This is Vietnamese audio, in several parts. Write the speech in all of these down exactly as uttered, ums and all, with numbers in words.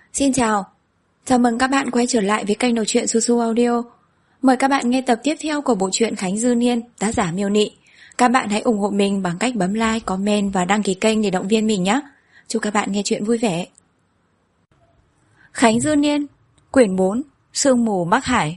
Xin chào, chào mừng các bạn quay trở lại với kênh đọc truyện Su Su Audio. Mời các bạn nghe tập tiếp theo của bộ truyện Khánh Dư Niên, tác giả Miêu Nị. Các bạn hãy ủng hộ mình bằng cách bấm like, comment và đăng ký kênh để động viên mình nhé. Chúc các bạn nghe truyện vui vẻ. Khánh Dư Niên, quyển bốn, Sương mù Bắc Hải.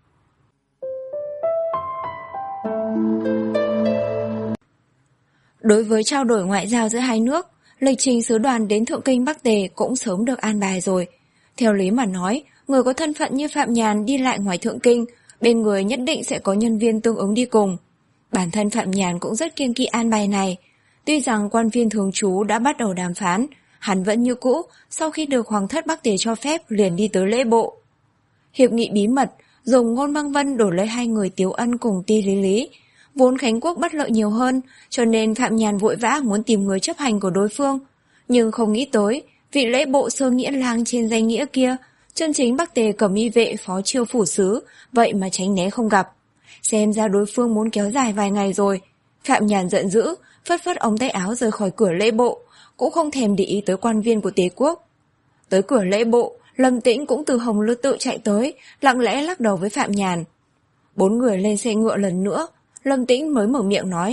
Đối với trao đổi ngoại giao giữa hai nước, lịch trình sứ đoàn đến Thượng Kinh Bắc Tề cũng sớm được an bài rồi. Theo lý mà nói, người có thân phận như Phạm Nhàn đi lại ngoài Thượng Kinh, bên người nhất định sẽ có nhân viên tương ứng đi cùng. Bản thân Phạm Nhàn cũng rất kiêng kỵ an bài này. Tuy rằng quan viên thường trú đã bắt đầu đàm phán, hắn vẫn như cũ, sau khi được Hoàng thất Bắc Tề cho phép liền đi tới lễ bộ. Hiệp nghị bí mật, dùng Ngôn Băng Vân đổi lấy hai người Tiếu Ân cùng Ti Lý Lý. Vốn Khánh Quốc bất lợi nhiều hơn, cho nên Phạm Nhàn vội vã muốn tìm người chấp hành của đối phương. Nhưng không nghĩ tới, vị lễ bộ sơ nghĩa lang trên danh nghĩa kia, chân chính Bắc Tề Cẩm Y vệ phó chiêu phủ sứ, vậy mà tránh né không gặp. Xem ra đối phương muốn kéo dài vài ngày rồi. Phạm Nhàn giận dữ, phất phất ống tay áo rời khỏi cửa lễ bộ, cũng không thèm để ý tới quan viên của Tề Quốc. Tới cửa lễ bộ, Lâm Tĩnh cũng từ Hồng Lư Tự chạy tới, lặng lẽ lắc đầu với Phạm Nhàn. Bốn người lên xe ngựa lần nữa, Lâm Tĩnh mới mở miệng nói: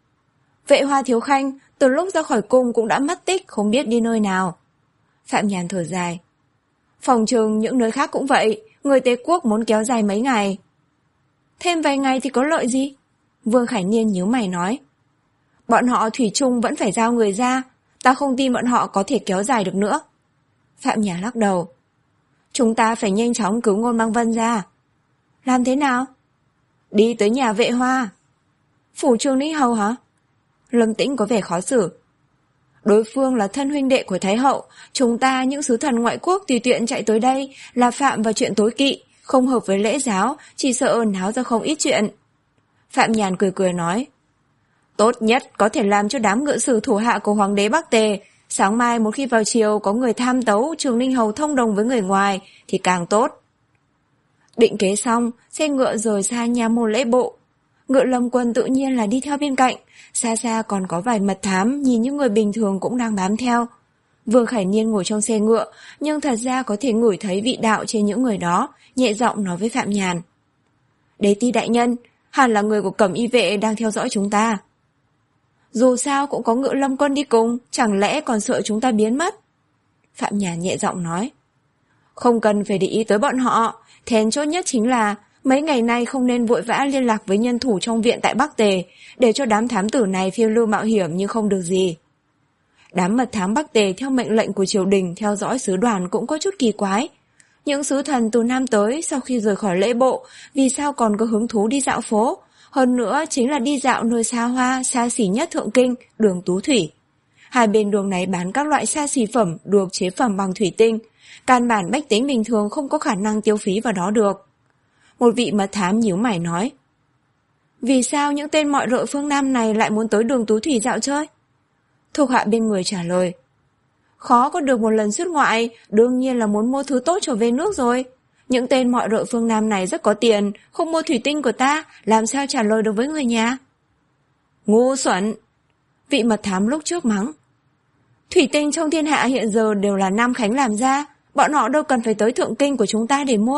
Vệ Hoa thiếu khanh, từ lúc ra khỏi cung cũng đã mất tích, không biết đi nơi nào. Phạm Nhàn thở dài: Phòng trừng những nơi khác cũng vậy, người Tề Quốc muốn kéo dài mấy ngày. Thêm vài ngày thì có lợi gì? Vương Khải Niên nhíu mày nói: Bọn họ thủy chung vẫn phải giao người ra, ta không tin bọn họ có thể kéo dài được nữa. Phạm Nhàn lắc đầu: Chúng ta phải nhanh chóng cứu Ngôn Băng Vân ra. Làm thế nào? Đi tới nhà Vệ Hoa. Phủ Trương Ninh Hầu hả? Lâm Tĩnh có vẻ khó xử. Đối phương là thân huynh đệ của Thái Hậu, chúng ta những sứ thần ngoại quốc tùy tiện chạy tới đây là phạm vào chuyện tối kỵ, không hợp với lễ giáo, chỉ sợ náo ra không ít chuyện. Phạm Nhàn cười cười nói: Tốt nhất có thể làm cho đám ngự sử thủ hạ của Hoàng đế Bắc Tề, sáng mai một khi vào chiều có người tham tấu Trường Ninh Hầu thông đồng với người ngoài thì càng tốt. Định kế xong, xe ngựa rời xa nhà môn lễ bộ. Ngựa Lâm Quân tự nhiên là đi theo bên cạnh, xa xa còn có vài mật thám nhìn những người bình thường cũng đang bám theo. Vương Khải Niên ngồi trong xe ngựa, nhưng thật ra có thể ngửi thấy vị đạo trên những người đó, nhẹ giọng nói với Phạm Nhàn: Đế ti đại nhân, hẳn là người của Cẩm Y vệ đang theo dõi chúng ta. Dù sao cũng có Ngựa Lâm Quân đi cùng, chẳng lẽ còn sợ chúng ta biến mất? Phạm Nhàn nhẹ giọng nói: Không cần phải để ý tới bọn họ, then chốt nhất chính là mấy ngày nay không nên vội vã liên lạc với nhân thủ trong viện tại Bắc Tề, để cho đám thám tử này phiêu lưu mạo hiểm nhưng không được gì. Đám mật thám Bắc Tề theo mệnh lệnh của triều đình theo dõi sứ đoàn cũng có chút kỳ quái. Những sứ thần từ Nam tới sau khi rời khỏi lễ bộ, vì sao còn có hứng thú đi dạo phố? Hơn nữa chính là đi dạo nơi xa hoa, xa xỉ nhất Thượng Kinh, đường Tú Thủy. Hai bên đường này bán các loại xa xỉ phẩm được chế phẩm bằng thủy tinh. Căn bản bách tính bình thường không có khả năng tiêu phí vào đó được. Một vị mật thám nhíu mày nói: Vì sao những tên mọi rợ phương Nam này lại muốn tới đường Tú Thủy dạo chơi? Thuộc hạ bên người trả lời: Khó có được một lần xuất ngoại, đương nhiên là muốn mua thứ tốt trở về nước rồi. Những tên mọi rợ phương Nam này rất có tiền, không mua thủy tinh của ta, làm sao trả lời được với người nhà? Ngu xuẩn! Vị mật thám lúc trước mắng: Thủy tinh trong thiên hạ hiện giờ đều là Nam Khánh làm ra, bọn họ đâu cần phải tới Thượng Kinh của chúng ta để mua.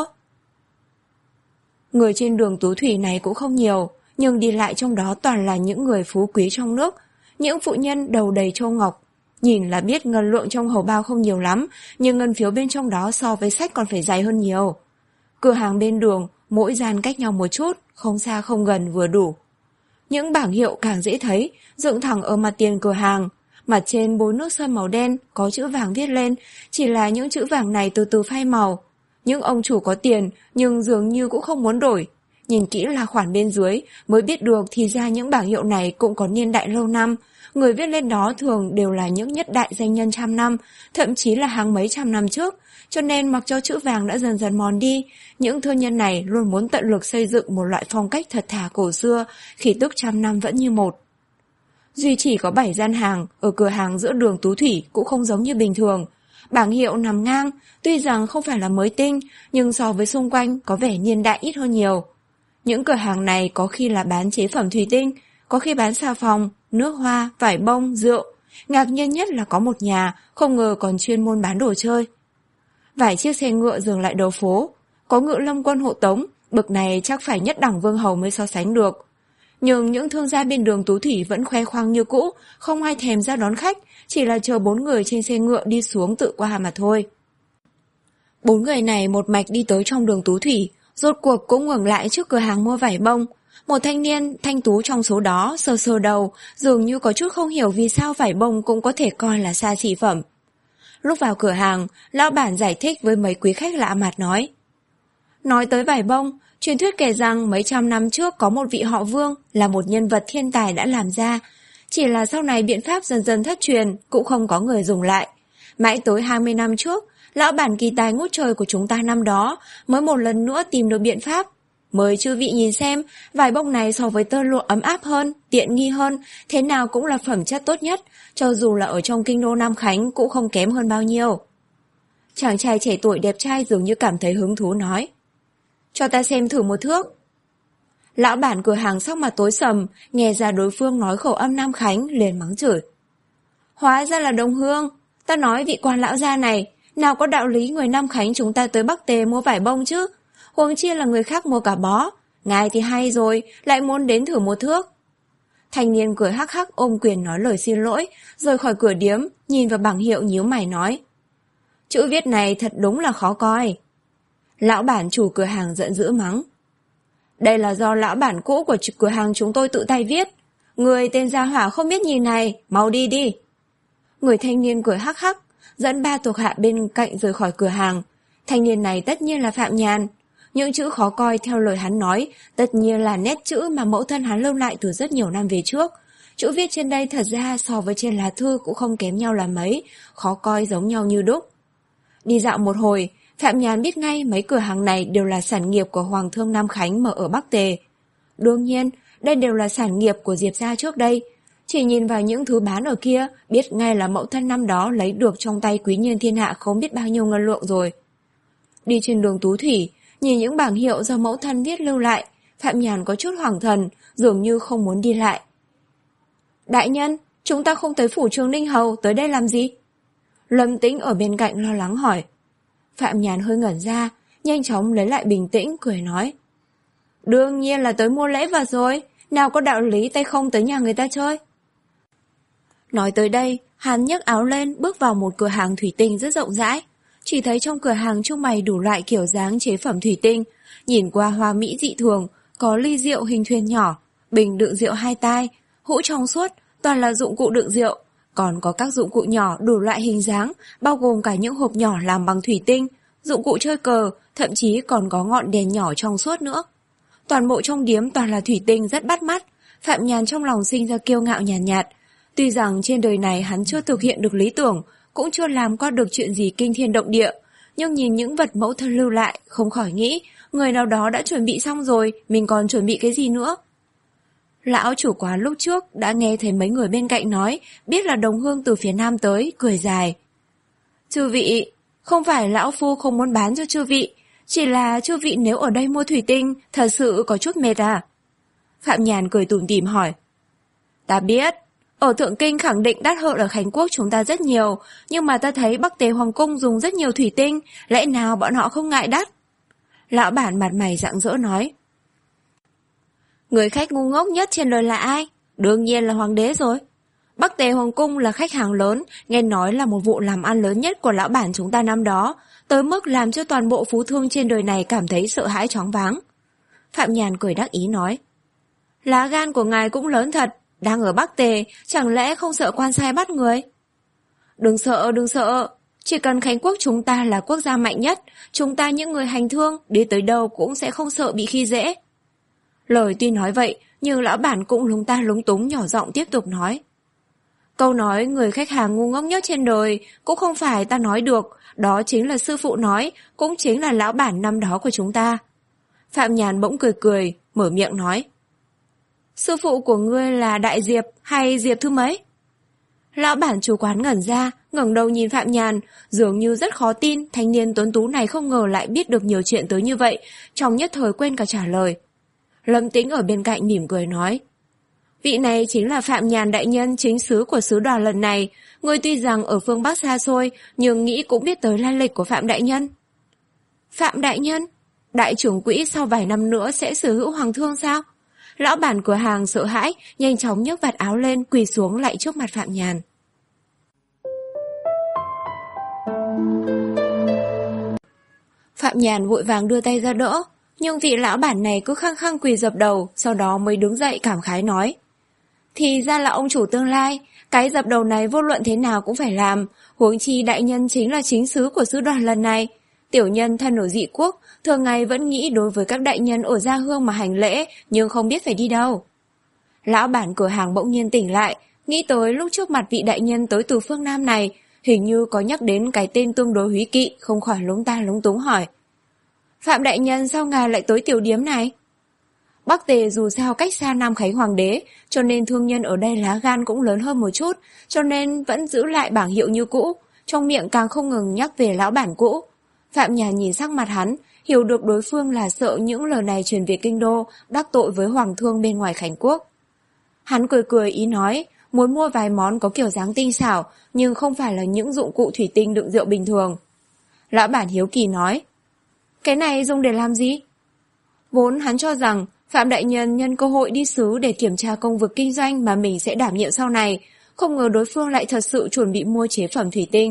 Người trên đường Tú Thủy này cũng không nhiều, nhưng đi lại trong đó toàn là những người phú quý trong nước, những phụ nhân đầu đầy châu ngọc. Nhìn là biết ngân lượng trong hầu bao không nhiều lắm, nhưng ngân phiếu bên trong đó so với sách còn phải dày hơn nhiều. Cửa hàng bên đường, mỗi gian cách nhau một chút, không xa không gần vừa đủ. Những bảng hiệu càng dễ thấy, dựng thẳng ở mặt tiền cửa hàng. Mặt trên bôi nước sơn màu đen, có chữ vàng viết lên, chỉ là những chữ vàng này từ từ phai màu. Những ông chủ có tiền, nhưng dường như cũng không muốn đổi. Nhìn kỹ là khoản bên dưới, mới biết được thì ra những bảng hiệu này cũng có niên đại lâu năm. Người viết lên đó thường đều là những nhất đại danh nhân trăm năm, thậm chí là hàng mấy trăm năm trước. Cho nên mặc cho chữ vàng đã dần dần mòn đi, những thương nhân này luôn muốn tận lực xây dựng một loại phong cách thật thà cổ xưa, khí tức trăm năm vẫn như một. Duy chỉ có bảy gian hàng, ở cửa hàng giữa đường Tú Thủy cũng không giống như bình thường. Bảng hiệu nằm ngang, tuy rằng không phải là mới tinh, nhưng so với xung quanh có vẻ niên đại ít hơn nhiều. Những cửa hàng này có khi là bán chế phẩm thủy tinh, có khi bán xà phòng, nước hoa, vải bông, rượu. Ngạc nhiên nhất là có một nhà, không ngờ còn chuyên môn bán đồ chơi. Vài chiếc xe ngựa dừng lại đầu phố, có ngự lâm quân hộ tống, bực này chắc phải nhất đẳng vương hầu mới so sánh được. Nhưng những thương gia bên đường Tú Thủy vẫn khoe khoang như cũ, không ai thèm ra đón khách, chỉ là chờ bốn người trên xe ngựa đi xuống tự qua mà thôi. Bốn người này một mạch đi tới trong đường Tú Thủy, rốt cuộc cũng ngừng lại trước cửa hàng mua vải bông. Một thanh niên thanh tú trong số đó sờ sờ đầu, dường như có chút không hiểu vì sao vải bông cũng có thể coi là xa xỉ phẩm. Lúc vào cửa hàng, lão bản giải thích với mấy quý khách lạ mặt nói. Nói tới vải bông, truyền thuyết kể rằng mấy trăm năm trước có một vị họ Vương là một nhân vật thiên tài đã làm ra. Chỉ là sau này biện pháp dần dần thất truyền, cũng không có người dùng lại. Mãi tới hai mươi năm trước, lão bản kỳ tài ngút trời của chúng ta năm đó mới một lần nữa tìm được biện pháp. Mời chư vị nhìn xem, vải bông này so với tơ lụa ấm áp hơn, tiện nghi hơn, thế nào cũng là phẩm chất tốt nhất, cho dù là ở trong kinh đô Nam Khánh cũng không kém hơn bao nhiêu. Chàng trai trẻ tuổi đẹp trai dường như cảm thấy hứng thú nói. Cho ta xem thử một thước. Lão bản cửa hàng sắc mặt tối sầm, nghe ra đối phương nói khẩu âm Nam Khánh liền mắng chửi. Hóa ra là đồng hương, ta nói vị quan lão gia này, nào có đạo lý người Nam Khánh chúng ta tới Bắc Tề mua vải bông chứ, huống chi là người khác mua cả bó, ngài thì hay rồi, lại muốn đến thử một thước. Thanh niên cười hắc hắc ôm quyền nói lời xin lỗi, rời khỏi cửa điếm, nhìn vào bảng hiệu nhíu mày nói. Chữ viết này thật đúng là khó coi. Lão bản chủ cửa hàng giận dữ mắng. Đây là do lão bản cũ của cửa hàng chúng tôi tự tay viết. Người tên Gia Hỏa không biết nhìn này, mau đi đi. Người thanh niên cười hắc hắc, dẫn ba thuộc hạ bên cạnh rời khỏi cửa hàng. Thanh niên này tất nhiên là Phạm Nhàn. Những chữ khó coi theo lời hắn nói, tất nhiên là nét chữ mà mẫu thân hắn lưu lại từ rất nhiều năm về trước. Chữ viết trên đây thật ra so với trên lá thư cũng không kém nhau là mấy, khó coi giống nhau như đúc. Đi dạo một hồi, Phạm Nhàn biết ngay mấy cửa hàng này đều là sản nghiệp của Hoàng thương Nam Khánh mở ở Bắc Tề. Đương nhiên, đây đều là sản nghiệp của Diệp gia trước đây. Chỉ nhìn vào những thứ bán ở kia, biết ngay là mẫu thân năm đó lấy được trong tay quý nhân thiên hạ không biết bao nhiêu ngân lượng rồi. Đi trên đường Tú Thủy, nhìn những bảng hiệu do mẫu thân viết lưu lại, Phạm Nhàn có chút hoảng thần, dường như không muốn đi lại. Đại nhân, chúng ta không tới phủ Trường Ninh Hầu, tới đây làm gì? Lâm Tĩnh ở bên cạnh lo lắng hỏi. Phạm Nhàn hơi ngẩn ra, nhanh chóng lấy lại bình tĩnh, cười nói. Đương nhiên là tới mua lễ vật rồi, nào có đạo lý tay không tới nhà người ta chơi. Nói tới đây, hắn nhấc áo lên bước vào một cửa hàng thủy tinh rất rộng rãi. Chỉ thấy trong cửa hàng trưng bày đủ loại kiểu dáng chế phẩm thủy tinh, nhìn qua hoa mỹ dị thường, có ly rượu hình thuyền nhỏ, bình đựng rượu hai tai, hũ trong suốt, toàn là dụng cụ đựng rượu. Còn có các dụng cụ nhỏ đủ loại hình dáng, bao gồm cả những hộp nhỏ làm bằng thủy tinh, dụng cụ chơi cờ, thậm chí còn có ngọn đèn nhỏ trong suốt nữa. Toàn bộ trong điếm toàn là thủy tinh rất bắt mắt, Phạm Nhàn trong lòng sinh ra kiêu ngạo nhàn nhạt, nhạt. Tuy rằng trên đời này hắn chưa thực hiện được lý tưởng, cũng chưa làm qua được chuyện gì kinh thiên động địa, nhưng nhìn những vật mẫu thân lưu lại, không khỏi nghĩ, người nào đó đã chuẩn bị xong rồi, mình còn chuẩn bị cái gì nữa. Lão chủ quán lúc trước đã nghe thấy mấy người bên cạnh nói, biết là đồng hương từ phía nam tới, cười dài. Chư vị, không phải lão phu không muốn bán cho chư vị, chỉ là chư vị nếu ở đây mua thủy tinh, thật sự có chút mệt à? Phạm Nhàn cười tủm tỉm hỏi. Ta biết, ở Thượng Kinh khẳng định đắt hơn ở Khánh Quốc chúng ta rất nhiều, nhưng mà ta thấy Bắc Tề Hoàng Cung dùng rất nhiều thủy tinh, lẽ nào bọn họ không ngại đắt? Lão bản mặt mày rạng rỡ nói. Người khách ngu ngốc nhất trên đời là ai? Đương nhiên là hoàng đế rồi. Bắc Tề Hoàng Cung là khách hàng lớn, nghe nói là một vụ làm ăn lớn nhất của lão bản chúng ta năm đó, tới mức làm cho toàn bộ phú thương trên đời này cảm thấy sợ hãi choáng váng. Phạm Nhàn cười đắc ý nói. Lá gan của ngài cũng lớn thật, đang ở Bắc Tề, chẳng lẽ không sợ quan sai bắt người? Đừng sợ, đừng sợ, chỉ cần Khánh Quốc chúng ta là quốc gia mạnh nhất, chúng ta những người hành thương, đi tới đâu cũng sẽ không sợ bị khi dễ. Lời tuy nói vậy, nhưng lão bản cũng lúng ta lúng túng nhỏ giọng tiếp tục nói. Câu nói người khách hàng ngu ngốc nhất trên đời cũng không phải ta nói được, đó chính là sư phụ nói, cũng chính là lão bản năm đó của chúng ta. Phạm Nhàn bỗng cười cười, mở miệng nói. Sư phụ của ngươi là Đại Diệp hay Diệp thứ mấy? Lão bản chủ quán ngẩn ra, ngẩng đầu nhìn Phạm Nhàn, dường như rất khó tin thanh niên tuấn tú này không ngờ lại biết được nhiều chuyện tới như vậy, trong nhất thời quên cả trả lời. Lâm Tĩnh ở bên cạnh mỉm cười nói. vị này chính là Phạm Nhàn đại nhân chính sứ của sứ đoàn lần này. Ngươi tuy rằng ở phương Bắc xa xôi, nhưng nghĩ cũng biết tới lai lịch của Phạm đại nhân. Phạm đại nhân? Đại trưởng quỹ sau vài năm nữa sẽ sở hữu hoàng thương sao? Lão bản cửa hàng sợ hãi, nhanh chóng nhấc vạt áo lên, quỳ xuống lạy trước mặt Phạm Nhàn. Phạm Nhàn vội vàng đưa tay ra đỡ, nhưng vị lão bản này cứ khăng khăng quỳ dập đầu, sau đó mới đứng dậy cảm khái nói. Thì ra là ông chủ tương lai, cái dập đầu này vô luận thế nào cũng phải làm, huống chi đại nhân chính là chính sứ của sứ đoàn lần này. Tiểu nhân thân ở dị quốc, thường ngày vẫn nghĩ đối với các đại nhân ở gia hương mà hành lễ, nhưng không biết phải đi đâu. Lão bản cửa hàng bỗng nhiên tỉnh lại, nghĩ tới lúc trước mặt vị đại nhân tới từ phương Nam này, hình như có nhắc đến cái tên tương đối húy kỵ, không khỏi lúng ta lúng túng hỏi. Phạm đại nhân sao ngài lại tới tiểu điếm này? Bắc Tề dù sao cách xa Nam Khánh Hoàng đế, cho nên thương nhân ở đây lá gan cũng lớn hơn một chút, cho nên vẫn giữ lại bảng hiệu như cũ, trong miệng càng không ngừng nhắc về lão bản cũ. Phạm Nhàn nhìn sắc mặt hắn, hiểu được đối phương là sợ những lời này truyền về kinh đô, đắc tội với hoàng thương bên ngoài Khánh Quốc. Hắn cười cười ý nói, muốn mua vài món có kiểu dáng tinh xảo, nhưng không phải là những dụng cụ thủy tinh đựng rượu bình thường. Lão bản hiếu kỳ nói, cái này dùng để làm gì? Vốn hắn cho rằng Phạm đại nhân nhân cơ hội đi xứ để kiểm tra công việc kinh doanh mà mình sẽ đảm nhiệm sau này, không ngờ đối phương lại thật sự chuẩn bị mua chế phẩm thủy tinh.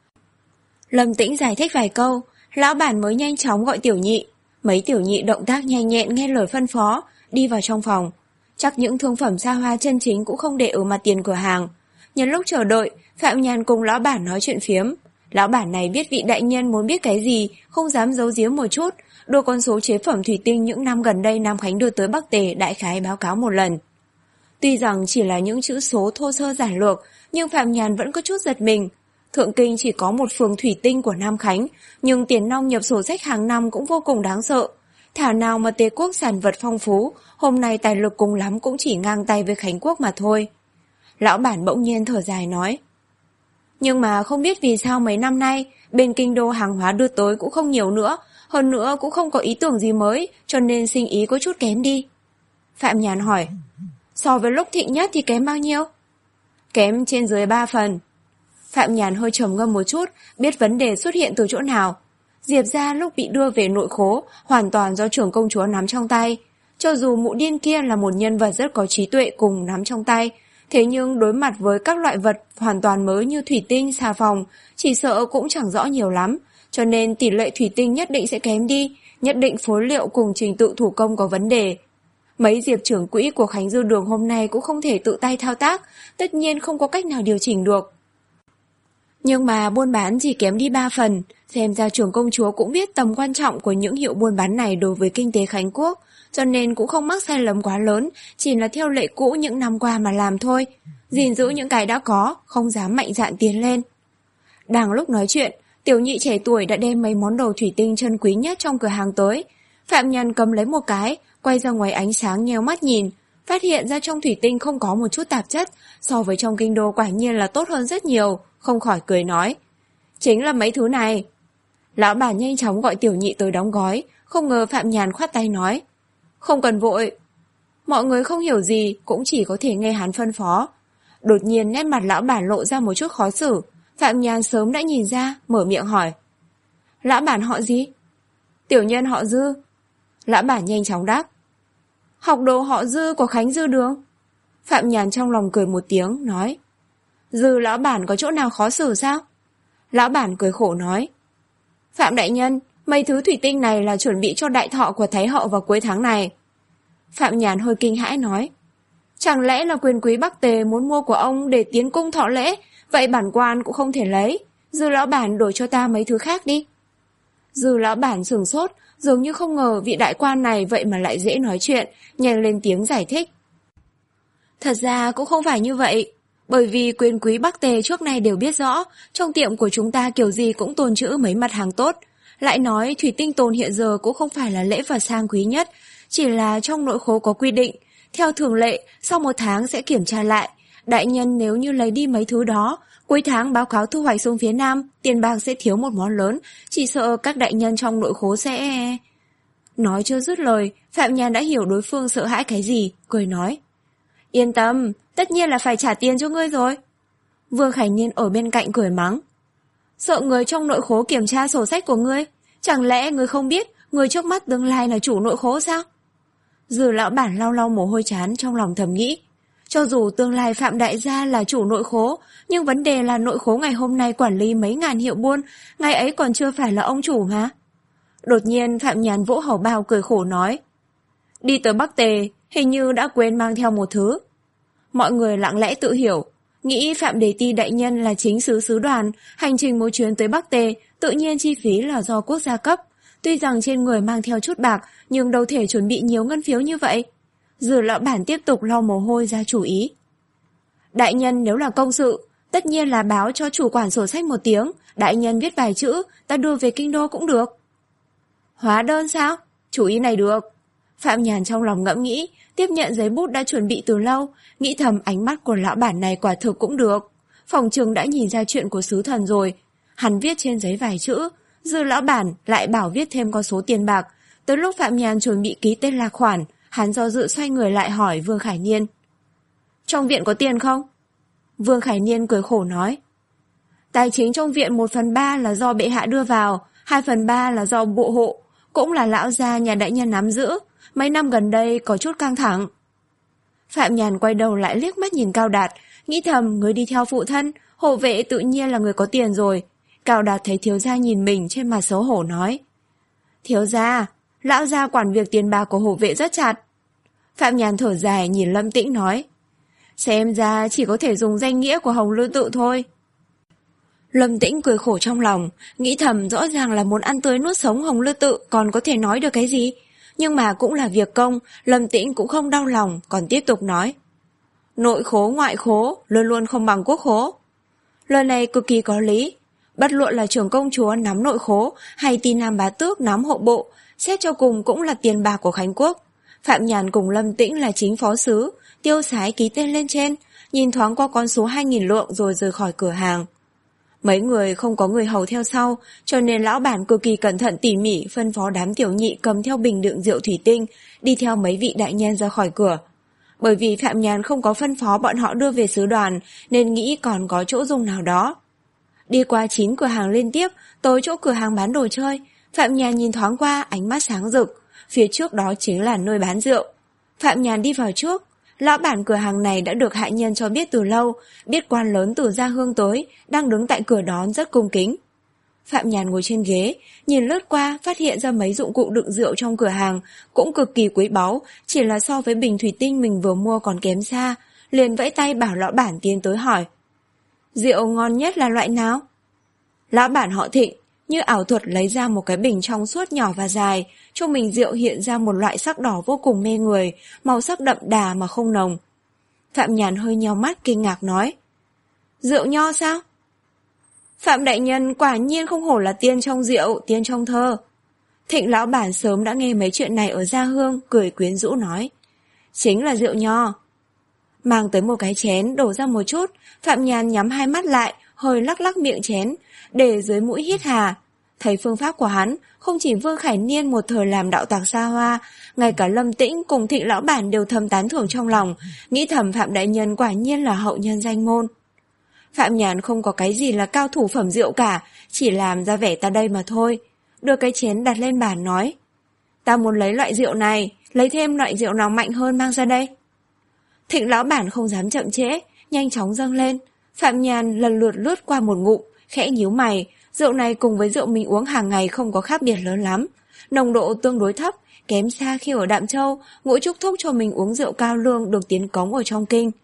Lâm Tĩnh giải thích vài câu, lão bản mới nhanh chóng gọi tiểu nhị. Mấy tiểu nhị động tác nhanh nhẹn nghe lời phân phó, đi vào trong phòng. Chắc những thương phẩm xa hoa chân chính cũng không để ở mặt tiền cửa hàng. Nhân lúc chờ đợi, Phạm Nhàn cùng lão bản nói chuyện phiếm. Lão bản này biết vị đại nhân muốn biết cái gì, không dám giấu giếm một chút, đưa con số chế phẩm thủy tinh những năm gần đây Nam Khánh đưa tới Bắc Tề đại khái báo cáo một lần. Tuy rằng chỉ là những chữ số thô sơ giản lược, nhưng Phạm Nhàn vẫn có chút giật mình. Thượng Kinh chỉ có một phường thủy tinh của Nam Khánh, nhưng tiền nong nhập sổ sách hàng năm cũng vô cùng đáng sợ. Thảo nào mà Tề quốc sản vật phong phú, hôm nay tài lực cùng lắm cũng chỉ ngang tay với Khánh Quốc mà thôi. Lão bản bỗng nhiên thở dài nói. Nhưng mà không biết vì sao mấy năm nay, bên kinh đô hàng hóa đưa tới cũng không nhiều nữa, hơn nữa cũng không có ý tưởng gì mới, cho nên sinh ý có chút kém đi. Phạm Nhàn hỏi, so với lúc thịnh nhất thì kém bao nhiêu? Kém trên dưới ba phần. Phạm Nhàn hơi trầm ngâm một chút, biết vấn đề xuất hiện từ chỗ nào. Diệp gia lúc bị đưa về nội khố, hoàn toàn do trưởng công chúa nắm trong tay. Cho dù mụ điên kia là một nhân vật rất có trí tuệ cùng nắm trong tay, thế nhưng đối mặt với các loại vật hoàn toàn mới như thủy tinh, xà phòng, chỉ sợ cũng chẳng rõ nhiều lắm, cho nên tỷ lệ thủy tinh nhất định sẽ kém đi, nhất định phối liệu cùng trình tự thủ công có vấn đề. Mấy Diệp trưởng quỹ của Khánh Dư Đường hôm nay cũng không thể tự tay thao tác, tất nhiên không có cách nào điều chỉnh được. Nhưng mà buôn bán chỉ kém đi ba phần, xem ra trưởng công chúa cũng biết tầm quan trọng của những hiệu buôn bán này đối với kinh tế Khánh Quốc, cho nên cũng không mắc sai lầm quá lớn, chỉ là theo lệ cũ những năm qua mà làm thôi, gìn giữ những cái đã có, không dám mạnh dạn tiến lên. Đang lúc nói chuyện, tiểu nhị trẻ tuổi đã đem mấy món đồ thủy tinh chân quý nhất trong cửa hàng tới. Phạm Nhàn cầm lấy một cái, quay ra ngoài ánh sáng nheo mắt nhìn, phát hiện ra trong thủy tinh không có một chút tạp chất, so với trong kinh đô quả nhiên là tốt hơn rất nhiều, không khỏi cười nói. Chính là mấy thứ này. Lão bản nhanh chóng gọi tiểu nhị tới đóng gói, không ngờ Phạm Nhàn khoát tay nói. Không cần vội. Mọi người không hiểu gì, cũng chỉ có thể nghe hắn phân phó. Đột nhiên nét mặt lão bản lộ ra một chút khó xử, Phạm Nhàn sớm đã nhìn ra, mở miệng hỏi. Lão bản họ gì? Tiểu nhân họ Dư. Lão bản nhanh chóng đáp. Học đồ họ Dư của Khánh Dư Đường. Phạm Nhàn trong lòng cười một tiếng, nói. Dư lão bản có chỗ nào khó xử sao? Lão bản cười khổ nói. Phạm đại nhân, mấy thứ thủy tinh này là chuẩn bị cho đại thọ của Thái hậu vào cuối tháng này. Phạm Nhàn hơi kinh hãi nói. Chẳng lẽ là quyền quý Bắc Tề muốn mua của ông để tiến cung thọ lễ, vậy bản quan cũng không thể lấy. Dư lão bản đổi cho ta mấy thứ khác đi. Dư lão bản sửng sốt, dường như không ngờ vị đại quan này vậy mà lại dễ nói chuyện, nhanh lên tiếng giải thích. Thật ra cũng không phải như vậy. Bởi vì quyền quý Bắc Tề trước nay đều biết rõ, trong tiệm của chúng ta kiểu gì cũng tồn trữ mấy mặt hàng tốt. Lại nói thủy tinh tồn hiện giờ cũng không phải là lễ vật sang quý nhất, chỉ là trong nội khố có quy định. Theo thường lệ, sau một tháng sẽ kiểm tra lại. Đại nhân nếu như lấy đi mấy thứ đó, cuối tháng báo cáo thu hoạch xuống phía Nam, tiền bạc sẽ thiếu một món lớn, chỉ sợ các đại nhân trong nội khố sẽ... Nói chưa dứt lời, Phạm Nhàn đã hiểu đối phương sợ hãi cái gì, cười nói. Yên tâm, tất nhiên là phải trả tiền cho ngươi rồi. Vương Khải Niên ở bên cạnh cười mắng. Sợ người trong nội khố kiểm tra sổ sách của ngươi? Chẳng lẽ ngươi không biết người trước mắt tương lai là chủ nội khố sao? Dư lão bản lau lau mồ hôi trán, trong lòng thầm nghĩ. Cho dù tương lai Phạm đại gia là chủ nội khố, nhưng vấn đề là nội khố ngày hôm nay quản lý mấy ngàn hiệu buôn, ngày ấy còn chưa phải là ông chủ mà. Đột nhiên Phạm Nhàn vỗ hầu bao cười khổ nói. Đi tới Bắc Tề, hình như đã quên mang theo một thứ. Mọi người lặng lẽ tự hiểu, nghĩ Phạm Đề Ti đại nhân là chính sứ sứ đoàn, hành trình một chuyến tới Bắc Tề, tự nhiên chi phí là do quốc gia cấp. Tuy rằng trên người mang theo chút bạc, nhưng đâu thể chuẩn bị nhiều ngân phiếu như vậy. Dư lão bản tiếp tục lau mồ hôi ra chủ ý. Đại nhân nếu là công sự, tất nhiên là báo cho chủ quản sổ sách một tiếng, đại nhân viết vài chữ, ta đưa về kinh đô cũng được. Hóa đơn sao? Chủ ý này được. Phạm Nhàn trong lòng ngẫm nghĩ, tiếp nhận giấy bút đã chuẩn bị từ lâu, nghĩ thầm ánh mắt của lão bản này quả thực cũng được. Phòng trường đã nhìn ra chuyện của sứ thần rồi. Hắn viết trên giấy vài chữ, Dư lão bản lại bảo viết thêm con số tiền bạc. Tới lúc Phạm Nhàn chuẩn bị ký tên là khoản, hắn do dự xoay người lại hỏi Vương Khải Niên. Trong viện có tiền không? Vương Khải Niên cười khổ nói. Tài chính trong viện một phần ba là do bệ hạ đưa vào, hai phần ba là do bộ hộ, cũng là lão gia nhà đại nhân nắm giữ. Mấy năm gần đây có chút căng thẳng. Phạm Nhàn quay đầu lại liếc mắt nhìn Cao Đạt, nghĩ thầm người đi theo phụ thân, hộ vệ tự nhiên là người có tiền rồi. Cao Đạt thấy thiếu gia nhìn mình, trên mặt xấu hổ nói. Thiếu gia, lão gia quản việc tiền bạc của hộ vệ rất chặt. Phạm Nhàn thở dài nhìn Lâm Tĩnh nói. Xem ra chỉ có thể dùng danh nghĩa của Hồng Lư Tự thôi. Lâm Tĩnh cười khổ trong lòng, nghĩ thầm rõ ràng là muốn ăn tươi nuốt sống Hồng Lư Tự, còn có thể nói được cái gì. Nhưng mà cũng là việc công, Lâm Tĩnh cũng không đau lòng, còn tiếp tục nói. Nội khố ngoại khố, luôn luôn không bằng quốc khố. Lời này cực kỳ có lý. Bất luận là trưởng công chúa nắm nội khố hay Ti Nam bá tước nắm hộ bộ, xét cho cùng cũng là tiền bạc của Khánh Quốc. Phạm Nhàn cùng Lâm Tĩnh là chính phó sứ, tiêu sái ký tên lên trên, nhìn thoáng qua con số hai nghìn lượng rồi rời khỏi cửa hàng. Mấy người không có người hầu theo sau, cho nên lão bản cực kỳ cẩn thận tỉ mỉ phân phó đám tiểu nhị cầm theo bình đựng rượu thủy tinh, đi theo mấy vị đại nhân ra khỏi cửa. Bởi vì Phạm Nhàn không có phân phó bọn họ đưa về sứ đoàn, nên nghĩ còn có chỗ dùng nào đó. Đi qua chín cửa hàng liên tiếp, tới chỗ cửa hàng bán đồ chơi, Phạm Nhàn nhìn thoáng qua, ánh mắt sáng rực, phía trước đó chính là nơi bán rượu. Phạm Nhàn đi vào trước. Lão bản cửa hàng này đã được hạ nhân cho biết từ lâu, biết quan lớn từ Gia Hương tới, đang đứng tại cửa đón rất cung kính. Phạm Nhàn ngồi trên ghế, nhìn lướt qua, phát hiện ra mấy dụng cụ đựng rượu trong cửa hàng, cũng cực kỳ quý báu, chỉ là so với bình thủy tinh mình vừa mua còn kém xa, liền vẫy tay bảo lão bản tiến tới hỏi. Rượu ngon nhất là loại nào? Lão bản họ Thịnh, như ảo thuật lấy ra một cái bình trong suốt nhỏ và dài, trong bình rượu hiện ra một loại sắc đỏ vô cùng mê người, màu sắc đậm đà mà không nồng. Phạm Nhàn hơi nheo mắt kinh ngạc nói. Rượu nho sao? Phạm đại nhân quả nhiên không hổ là tiên trong rượu, tiên trong thơ. Thịnh lão bản sớm đã nghe mấy chuyện này ở Gia Hương, cười quyến rũ nói. Chính là rượu nho. Mang tới một cái chén, đổ ra một chút, Phạm Nhàn nhắm hai mắt lại, hơi lắc lắc miệng chén, để dưới mũi hít hà. Thấy phương pháp của hắn, không chỉ Vương Khải Niên một thời làm đạo tặc xa hoa, ngay cả Lâm Tĩnh cùng Thịnh lão bản đều thầm tán thưởng trong lòng, nghĩ thầm Phạm đại nhân quả nhiên là hậu nhân danh môn. Phạm Nhàn không có cái gì là cao thủ phẩm rượu cả, chỉ làm ra vẻ ta đây mà thôi. Đưa cái chén đặt lên bàn nói. Ta muốn lấy loại rượu này, lấy thêm loại rượu nào mạnh hơn mang ra đây. Thịnh lão bản không dám chậm trễ, nhanh chóng dâng lên. Phạm Nhàn lần lượt lướt qua một ngụm, khẽ nhíu mày. Rượu này cùng với rượu mình uống hàng ngày không có khác biệt lớn lắm. Nồng độ tương đối thấp, kém xa khi ở Đạm Châu, Ngũ Trúc thúc cho mình uống rượu cao lương được tiến cống ở trong kinh.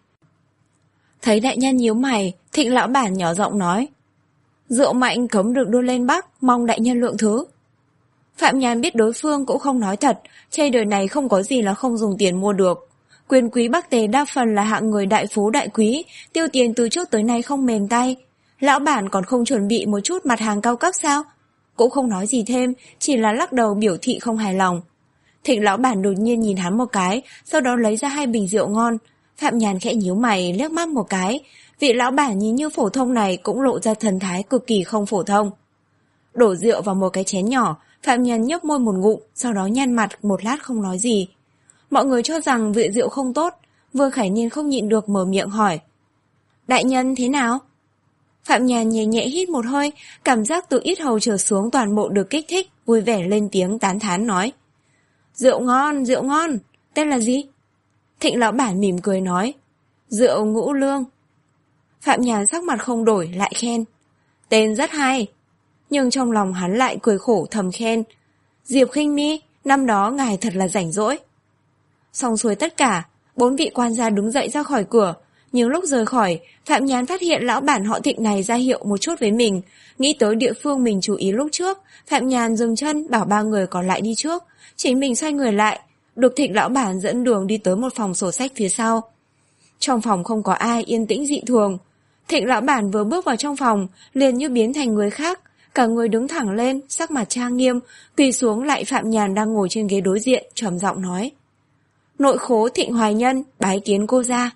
Thấy đại nhân nhíu mày, Thịnh lão bản nhỏ giọng nói. Rượu mạnh cấm được đưa lên Bắc, mong đại nhân lượng thứ. Phạm Nhàn biết đối phương cũng không nói thật, trên đời này không có gì là không dùng tiền mua được. Quyền quý Bắc Tề đa phần là hạng người đại phú đại quý, tiêu tiền từ trước tới nay không mềm tay. Lão bản còn không chuẩn bị một chút mặt hàng cao cấp sao? Cũng không nói gì thêm, chỉ là lắc đầu biểu thị không hài lòng. Thịnh lão bản đột nhiên nhìn hắn một cái, sau đó lấy ra hai bình rượu ngon. Phạm Nhàn khẽ nhíu mày liếc mắt một cái, vị lão bản nhìn như phổ thông này cũng lộ ra thần thái cực kỳ không phổ thông. Đổ rượu vào một cái chén nhỏ, Phạm Nhàn nhấp môi một ngụm, sau đó nhăn mặt một lát không nói gì. Mọi người cho rằng vị rượu không tốt, Vương Khải Niên không nhịn được mở miệng hỏi. Đại nhân thế nào? Phạm Nhàn nhẹ nhẹ hít một hơi, cảm giác từ yết hầu trở xuống toàn bộ được kích thích, vui vẻ lên tiếng tán thán nói. Rượu ngon, rượu ngon, tên là gì? Thịnh lão bản mỉm cười nói. Rượu Ngũ Lương. Phạm Nhàn sắc mặt không đổi, lại khen. Tên rất hay. Nhưng trong lòng hắn lại cười khổ thầm khen. Diệp Khinh Mi, năm đó ngài thật là rảnh rỗi. Xong xuôi tất cả, bốn vị quan gia đứng dậy ra khỏi cửa. Nhưng lúc rời khỏi, Phạm Nhàn phát hiện lão bản họ Thịnh này ra hiệu một chút với mình. Nghĩ tới địa phương mình chú ý lúc trước, Phạm Nhàn dừng chân bảo ba người còn lại đi trước. Chính mình xoay người lại, được Thịnh lão bản dẫn đường đi tới một phòng sổ sách phía sau. Trong phòng không có ai, yên tĩnh dị thường. Thịnh lão bản vừa bước vào trong phòng, liền như biến thành người khác. Cả người đứng thẳng lên, sắc mặt trang nghiêm, quỳ xuống lại Phạm Nhàn đang ngồi trên ghế đối diện, trầm giọng nói. Nội khố Thịnh Hoài Nhân, bái kiến cô gia.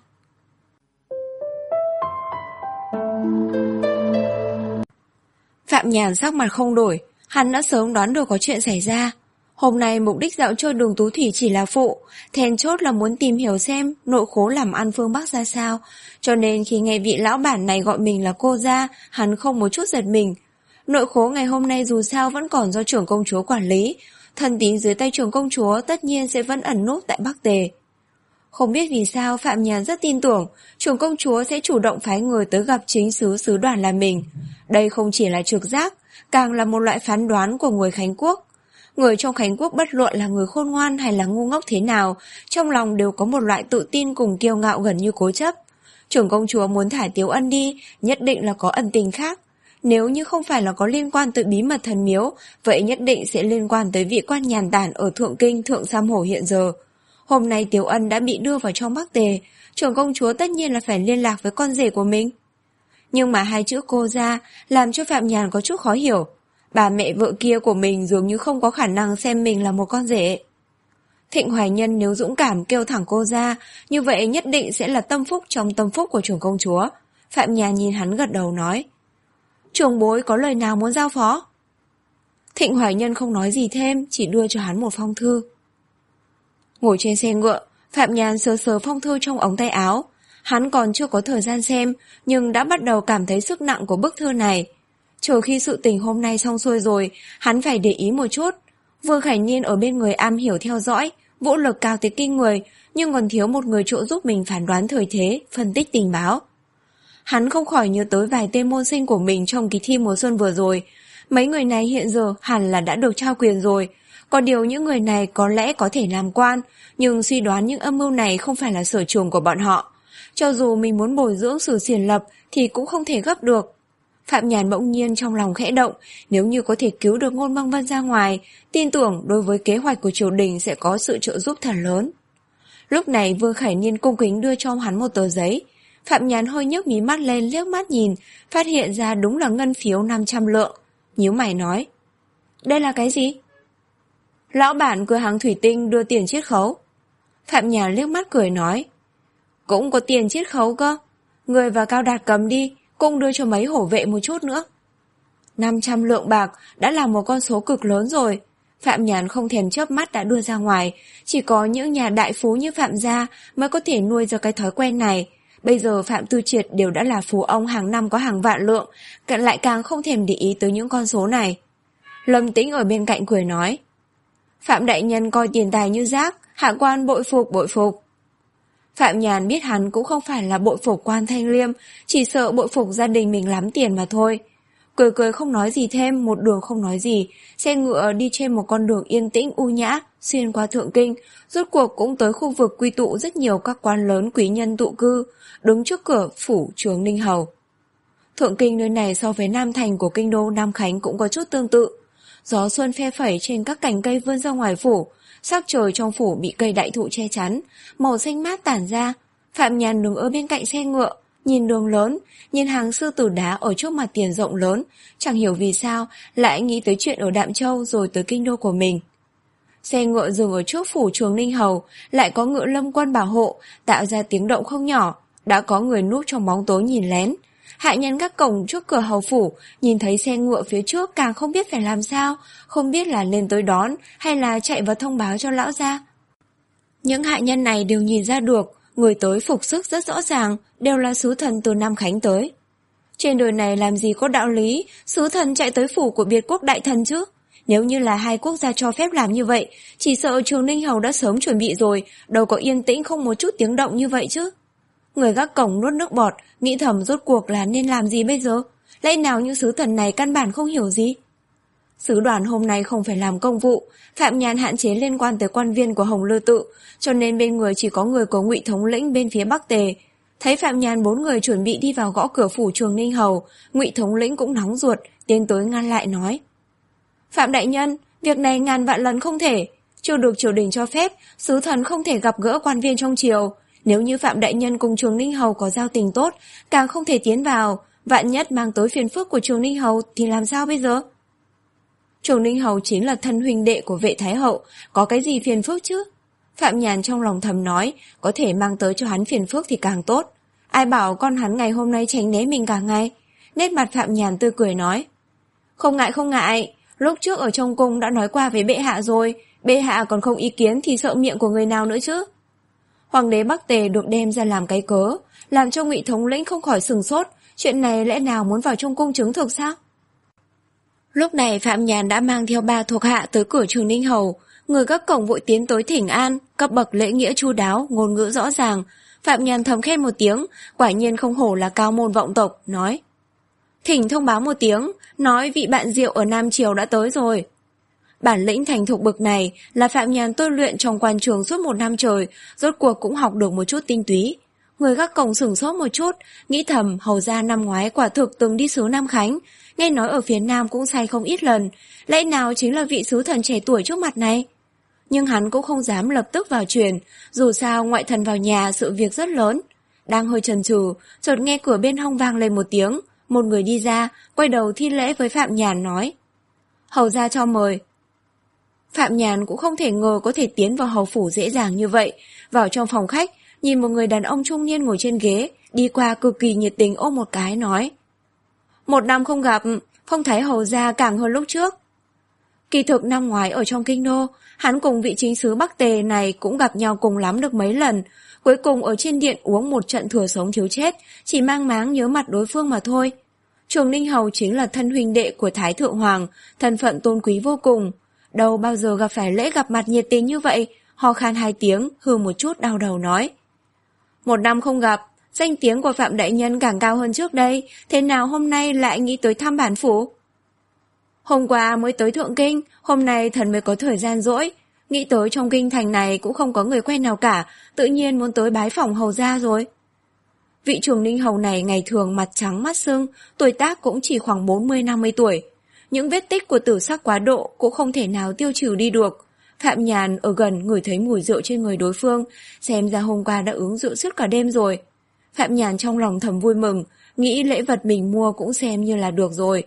Phạm Nhàn sắc mặt không đổi, hắn đã sớm đoán được có chuyện xảy ra. Hôm nay mục đích dạo chơi đường Tú Thủy chỉ là phụ, then chốt là muốn tìm hiểu xem nội khố làm ăn phương Bắc ra sao. Cho nên khi nghe vị lão bản này gọi mình là cô gia, hắn không một chút giật mình. Nội khố ngày hôm nay dù sao vẫn còn do trưởng công chúa quản lý, thân tín dưới tay trưởng công chúa tất nhiên sẽ vẫn ẩn núp tại Bắc Tề. Không biết vì sao Phạm Nhàn rất tin tưởng trưởng công chúa sẽ chủ động phái người tới gặp chính sứ sứ đoàn là mình. Đây không chỉ là trực giác, càng là một loại phán đoán của người Khánh Quốc. Người trong Khánh Quốc bất luận là người khôn ngoan hay là ngu ngốc thế nào, trong lòng đều có một loại tự tin cùng kiêu ngạo gần như cố chấp. Trưởng công chúa muốn thả Tiếu Ân đi, nhất định là có ẩn tình khác. Nếu như không phải là có liên quan tới bí mật thần miếu, vậy nhất định sẽ liên quan tới vị quan nhàn tản ở Thượng Kinh Thượng Sam Hổ hiện giờ. Hôm nay Tiếu Ân đã bị đưa vào trong Bắc Tề, trưởng công chúa tất nhiên là phải liên lạc với con rể của mình. Nhưng mà hai chữ cô gia làm cho Phạm Nhàn có chút khó hiểu. Bà mẹ vợ kia của mình dường như không có khả năng xem mình là một con rể. Thịnh Hoài Nhân nếu dũng cảm kêu thẳng cô gia, như vậy nhất định sẽ là tâm phúc trong tâm phúc của trưởng công chúa. Phạm Nhàn nhìn hắn gật đầu nói. Trưởng bối có lời nào muốn giao phó? Thịnh Hoài Nhân không nói gì thêm, chỉ đưa cho hắn một phong thư. Ngồi trên xe ngựa, Phạm Nhàn sờ sờ phong thư trong ống tay áo. Hắn còn chưa có thời gian xem, nhưng đã bắt đầu cảm thấy sức nặng của bức thư này. Chờ khi sự tình hôm nay xong xuôi rồi, hắn phải để ý một chút. Vương Khải Niên ở bên người am hiểu theo dõi, vũ lực cao tới kinh người, nhưng còn thiếu một người trợ giúp mình phán đoán thời thế, phân tích tình báo. Hắn không khỏi nhớ tới vài tên môn sinh của mình trong kỳ thi mùa xuân vừa rồi. Mấy người này hiện giờ hẳn là đã được trao quyền rồi. Có điều những người này có lẽ có thể làm quan, nhưng suy đoán những âm mưu này không phải là sở trường của bọn họ. Cho dù mình muốn bồi dưỡng Sử Xiển Lập thì cũng không thể gấp được. Phạm Nhàn bỗng nhiên trong lòng khẽ động, nếu như có thể cứu được Ngôn Băng Vân ra ngoài, tin tưởng đối với kế hoạch của triều đình sẽ có sự trợ giúp thật lớn. Lúc này Vương Khải Niên cung kính đưa cho hắn một tờ giấy. Phạm Nhàn hơi nhấc mí mắt lên liếc mắt nhìn, phát hiện ra đúng là ngân phiếu năm trăm lượng. Nhíu mày nói, đây là cái gì? Lão bản cửa hàng thủy tinh đưa tiền chiết khấu. Phạm Nhàn liếc mắt cười nói, cũng có tiền chiết khấu cơ. Người và Cao Đạt cầm đi, cũng đưa cho mấy hổ vệ một chút nữa. năm trăm lượng bạc đã là một con số cực lớn rồi. Phạm Nhàn không thèm chớp mắt đã đưa ra ngoài. Chỉ có những nhà đại phú như Phạm gia mới có thể nuôi ra cái thói quen này. Bây giờ Phạm Tư Triệt đều đã là phú ông hàng năm có hàng vạn lượng, cận lại càng không thèm để ý tới những con số này. Lâm Tĩnh ở bên cạnh cười nói, Phạm đại nhân coi tiền tài như rác, hạ quan bội phục bội phục. Phạm Nhàn biết hắn cũng không phải là bội phục Quan Thanh Liêm, chỉ sợ bội phục gia đình mình lắm tiền mà thôi. Cười cười không nói gì thêm, một đường không nói gì, xe ngựa đi trên một con đường yên tĩnh u nhã, xuyên qua Thượng Kinh, rốt cuộc cũng tới khu vực quy tụ rất nhiều các quan lớn quý nhân tụ cư, đứng trước cửa phủ Trường Ninh Hầu. Thượng Kinh nơi này so với Nam Thành của kinh đô Nam Khánh cũng có chút tương tự. Gió xuân phe phẩy trên các cành cây vươn ra ngoài phủ, sắc trời trong phủ bị cây đại thụ che chắn, màu xanh mát tản ra. Phạm Nhàn đứng ở bên cạnh xe ngựa, nhìn đường lớn, nhìn hàng sư tử đá ở trước mặt tiền rộng lớn, chẳng hiểu vì sao lại nghĩ tới chuyện ở Đạm Châu rồi tới kinh đô của mình. Xe ngựa dừng ở trước phủ Trường Ninh Hầu, lại có ngựa lâm quân bảo hộ, tạo ra tiếng động không nhỏ, đã có người núp trong bóng tối nhìn lén. Hạ nhân các cổng trước cửa hầu phủ, nhìn thấy xe ngựa phía trước càng không biết phải làm sao, không biết là lên tới đón hay là chạy vào thông báo cho lão gia. Những hạ nhân này đều nhìn ra được, Người tới phục sức rất rõ ràng, đều là sứ thần từ Nam Khánh tới. Trên đời này làm gì có đạo lý sứ thần chạy tới phủ của biệt quốc đại thần chứ? Nếu như là hai quốc gia cho phép làm như vậy, chỉ sợ Trường Ninh Hầu đã sớm chuẩn bị rồi, đâu có yên tĩnh không một chút tiếng động như vậy chứ. Người gác cổng nuốt nước bọt, nghĩ thầm rốt cuộc là nên làm gì bây giờ? Lẽ nào những sứ thần này căn bản không hiểu gì? Sứ đoàn hôm nay không phải làm công vụ, Phạm Nhàn hạn chế liên quan tới quan viên của Hồng Lư Tự, cho nên bên người chỉ có người của Ngụy thống lĩnh bên phía Bắc Tề. Thấy Phạm Nhàn bốn người chuẩn bị đi vào gõ cửa phủ Trường Ninh Hầu, Ngụy thống lĩnh cũng nóng ruột, tiến tới ngăn lại nói: Phạm đại nhân, việc này ngàn vạn lần không thể, chưa được triều đình cho phép, sứ thần không thể gặp gỡ quan viên trong triều. Nếu như Phạm đại nhân cùng Trường Ninh Hầu có giao tình tốt, càng không thể tiến vào, vạn nhất mang tới phiền phức của Trường Ninh Hầu thì làm sao bây giờ? Trường Ninh Hầu chính là thân huynh đệ của Vệ Thái Hậu, có cái gì phiền phức chứ? Phạm Nhàn trong lòng thầm nói, có thể mang tới cho hắn phiền phức thì càng tốt. Ai bảo con hắn ngày hôm nay tránh né mình cả ngày? Nét mặt Phạm Nhàn tươi cười nói: Không ngại không ngại, lúc trước ở trong cung đã nói qua với bệ hạ rồi, bệ hạ còn không ý kiến thì sợ miệng của người nào nữa chứ? Hoàng đế Bắc Tề được đem ra làm cái cớ, làm cho Ngụy thống lĩnh không khỏi sừng sốt, chuyện này lẽ nào muốn vào trong cung chứng thực sao? Lúc này Phạm Nhàn đã mang theo ba thuộc hạ tới cửa Trường Ninh Hầu, người gác cổng vội tiến tới thỉnh an, cấp bậc lễ nghĩa chu đáo, ngôn ngữ rõ ràng. Phạm Nhàn thầm khen một tiếng, quả nhiên không hổ là cao môn vọng tộc, nói: Thỉnh thông báo một tiếng, nói vị bạn Diệu ở Nam Triều đã tới rồi. Bản lĩnh thành thục bực này là Phạm Nhàn tôi luyện trong quan trường suốt một năm trời, rốt cuộc cũng học được một chút tinh túy. Người gác cổng sửng sốt một chút, nghĩ thầm hầu ra năm ngoái quả thực từng đi xứ Nam Khánh, nghe nói ở phía Nam cũng say không ít lần, lẽ nào chính là vị sứ thần trẻ tuổi trước mặt này? Nhưng hắn cũng không dám lập tức vào truyền, dù sao ngoại thần vào nhà sự việc rất lớn. Đang hơi chần chừ, chợt nghe cửa bên hông vang lên một tiếng, một người đi ra, quay đầu thi lễ với Phạm Nhàn nói: Hầu ra cho mời. Phạm Nhàn cũng không thể ngờ có thể tiến vào hầu phủ dễ dàng như vậy, vào trong phòng khách, nhìn một người đàn ông trung niên ngồi trên ghế, đi qua cực kỳ nhiệt tình ôm một cái nói: Một năm không gặp, phong thái hầu ra càng hơn lúc trước. Kỳ thực năm ngoái ở trong kinh đô, hắn cùng vị chính sứ Bắc Tề này cũng gặp nhau cùng lắm được mấy lần, cuối cùng ở trên điện uống một trận thừa sống thiếu chết, chỉ mang máng nhớ mặt đối phương mà thôi. Trường Ninh Hầu chính là thân huynh đệ của Thái Thượng Hoàng, thân phận tôn quý vô cùng, đâu bao giờ gặp phải lễ gặp mặt nhiệt tình như vậy. Ho khan hai tiếng, hừ một chút đau đầu nói: Một năm không gặp, danh tiếng của Phạm đại nhân càng cao hơn trước đây, thế nào hôm nay lại nghĩ tới thăm bản phủ? Hôm qua mới tới Thượng Kinh, hôm nay thần mới có thời gian rỗi, nghĩ tới trong kinh thành này cũng không có người quen nào cả, tự nhiên muốn tới bái phỏng hầu gia rồi. Vị Trường Ninh Hầu này ngày thường mặt trắng mắt sưng, tuổi tác cũng chỉ khoảng bốn mươi năm mươi tuổi. Những vết tích của tử sắc quá độ cũng không thể nào tiêu trừ đi được. Phạm Nhàn ở gần ngửi thấy mùi rượu trên người đối phương, xem ra hôm qua đã uống rượu suốt cả đêm rồi. Phạm Nhàn trong lòng thầm vui mừng, nghĩ lễ vật mình mua cũng xem như là được rồi.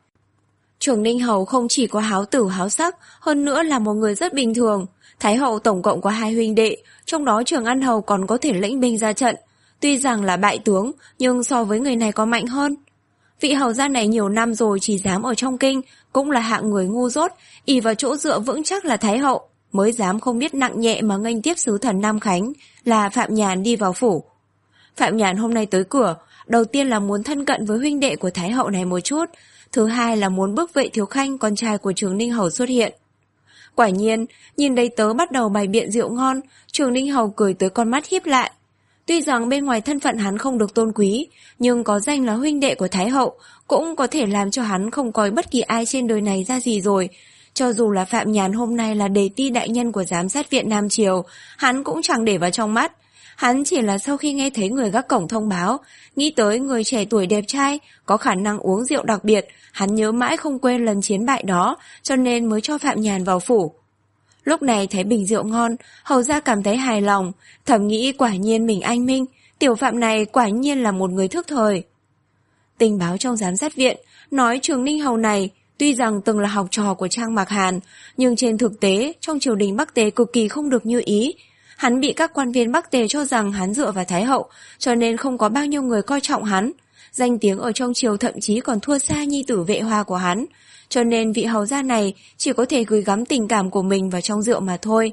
Trường Ninh Hầu không chỉ có háo tử háo sắc, hơn nữa là một người rất bình thường. Thái hậu tổng cộng có hai huynh đệ, trong đó Trường An Hầu còn có thể lĩnh binh ra trận. Tuy rằng là bại tướng, nhưng so với người này có mạnh hơn. Vị hầu gia này nhiều năm rồi chỉ dám ở trong kinh, cũng là hạng người ngu dốt, ỷ vào chỗ dựa vững chắc là Thái hậu, mới dám không biết nặng nhẹ mà nghênh tiếp sứ thần Nam Khánh là Phạm Nhàn đi vào phủ. Phạm Nhàn hôm nay tới cửa, đầu tiên là muốn thân cận với huynh đệ của Thái hậu này một chút, thứ hai là muốn bức Vệ Thiếu Khanh con trai của Trường Ninh Hầu xuất hiện. Quả nhiên, nhìn đầy tớ bắt đầu bày biện rượu ngon, Trường Ninh Hầu cười tới con mắt híp lại. Tuy rằng bên ngoài thân phận hắn không được tôn quý, nhưng có danh là huynh đệ của Thái hậu cũng có thể làm cho hắn không coi bất kỳ ai trên đời này ra gì rồi. Cho dù là Phạm Nhàn hôm nay là đề ti đại nhân của giám sát viện Nam Triều, hắn cũng chẳng để vào trong mắt. Hắn chỉ là sau khi nghe thấy người gác cổng thông báo, nghĩ tới người trẻ tuổi đẹp trai, có khả năng uống rượu đặc biệt, hắn nhớ mãi không quên lần chiến bại đó, cho nên mới cho Phạm Nhàn vào phủ. Lúc này thấy bình rượu ngon, hầu ra cảm thấy hài lòng, thầm nghĩ quả nhiên mình anh minh, tiểu Phạm này quả nhiên là một người thức thời. Tình báo trong giám sát viện nói Trường Ninh Hầu này tuy rằng từng là học trò của Trang Mạc Hàn, nhưng trên thực tế trong triều đình Bắc Tề cực kỳ không được như ý. Hắn bị các quan viên Bắc Tề cho rằng hắn dựa vào Thái hậu, cho nên không có bao nhiêu người coi trọng hắn. Danh tiếng ở trong triều thậm chí còn thua xa nhi tử Vệ Hoa của hắn, cho nên vị hầu gia này chỉ có thể gửi gắm tình cảm của mình vào trong rượu mà thôi.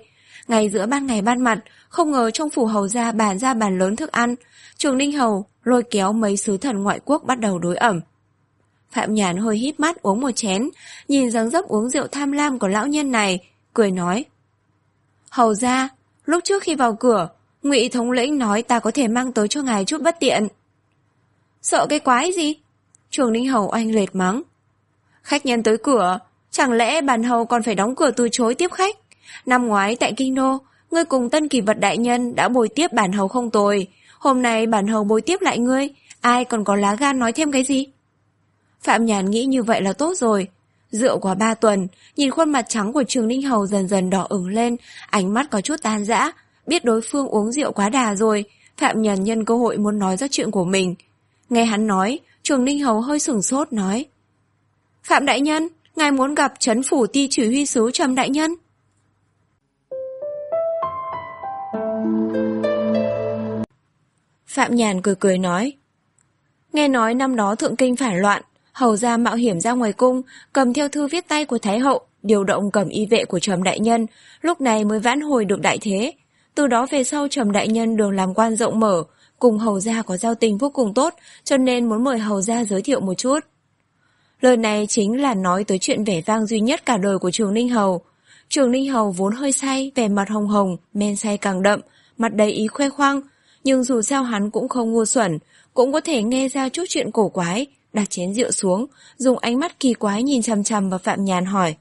Ngay giữa ban ngày ban mặt, không ngờ trong phủ hầu gia bàn ra bàn lớn thức ăn, Trường Ninh Hầu lôi kéo mấy sứ thần ngoại quốc bắt đầu đối ẩm. Phạm Nhàn hơi híp mắt uống một chén, nhìn dáng dấp uống rượu tham lam của lão nhân này, cười nói: Hầu gia, lúc trước khi vào cửa, Ngụy thống lĩnh nói ta có thể mang tới cho ngài chút bất tiện. Sợ cái quái gì? Trường Ninh Hầu oanh lệt mắng. Khách nhân tới cửa, chẳng lẽ bản hầu còn phải đóng cửa từ chối tiếp khách? Năm ngoái tại Kinh Đô, ngươi cùng Tân Kỳ Vật đại nhân đã bồi tiếp bản hầu không tồi. Hôm nay bản hầu bồi tiếp lại ngươi, ai còn có lá gan nói thêm cái gì? Phạm Nhàn nghĩ như vậy là tốt rồi. Rượu qua ba tuần, nhìn khuôn mặt trắng của Trường Ninh Hầu dần dần đỏ ửng lên, ánh mắt có chút tan rã. Biết đối phương uống rượu quá đà rồi, Phạm Nhàn nhân cơ hội muốn nói ra chuyện của mình. Nghe hắn nói, Trường Ninh Hầu hơi sửng sốt nói: Phạm đại nhân, ngài muốn gặp trấn phủ ti chỉ huy sứ Trầm đại nhân. Phạm Nhàn cười cười nói: Nghe nói năm đó thượng kinh phản loạn, hầu gia mạo hiểm ra ngoài cung, cầm theo thư viết tay của Thái hậu, điều động cầm y vệ của Trầm đại nhân, lúc này mới vãn hồi được đại thế. Từ đó về sau Trầm đại nhân đường làm quan rộng mở, cùng hầu gia có giao tình vô cùng tốt, cho nên muốn mời hầu gia giới thiệu một chút. Lời này chính là nói tới chuyện vẻ vang duy nhất cả đời của Trường Ninh Hầu. Trường Ninh Hầu vốn hơi say, vẻ mặt hồng hồng, men say càng đậm, mặt đầy ý khoe khoang, nhưng dù sao hắn cũng không ngu xuẩn, cũng có thể nghe ra chút chuyện cổ quái, đặt chén rượu xuống, dùng ánh mắt kỳ quái nhìn chằm chằm vào Phạm Nhàn hỏi: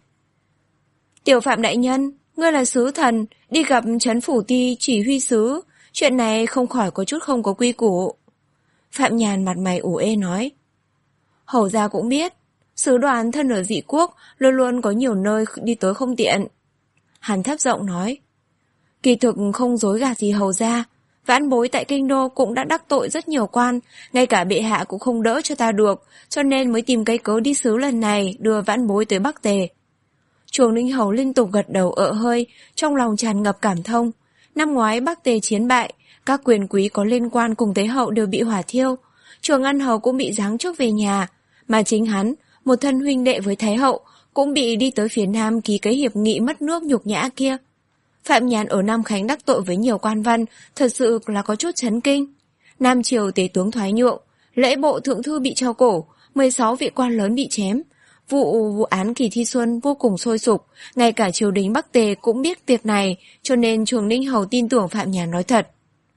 Tiểu Phạm đại nhân, ngươi là sứ thần, đi gặp trấn phủ ti chỉ huy sứ, chuyện này không khỏi có chút không có quy củ. Phạm Nhàn mặt mày ủ ê nói: Hầu gia cũng biết, sứ đoàn thân ở dị quốc luôn luôn có nhiều nơi đi tới không tiện. Hắn thấp giọng nói: Kỳ thực không dối gạt gì hầu gia, vãn bối tại Kinh Đô cũng đã đắc tội rất nhiều quan, ngay cả bệ hạ cũng không đỡ cho ta được, cho nên mới tìm cái cớ đi sứ lần này đưa vãn bối tới Bắc Tề. Trường Ninh Hầu liên tục gật đầu ợ hơi, trong lòng tràn ngập cảm thông. Năm ngoái Bắc Tề chiến bại, các quyền quý có liên quan cùng Thái hậu đều bị hỏa thiêu, Trường An Hầu cũng bị giáng chức về nhà, mà chính hắn, một thân huynh đệ với Thái hậu, cũng bị đi tới phía Nam ký cái hiệp nghị mất nước nhục nhã kia. Phạm Nhàn ở Nam Khánh đắc tội với nhiều quan văn, thật sự là có chút chấn kinh. Nam triều tế tướng thoái nhượng, lễ bộ thượng thư bị treo cổ, mười sáu vị quan lớn bị chém. Vụ vụ án Kỳ Thi Xuân vô cùng sôi sục, ngay cả triều đình Bắc Tề cũng biết việc này, cho nên Trường Ninh Hầu tin tưởng Phạm Nhàn nói thật.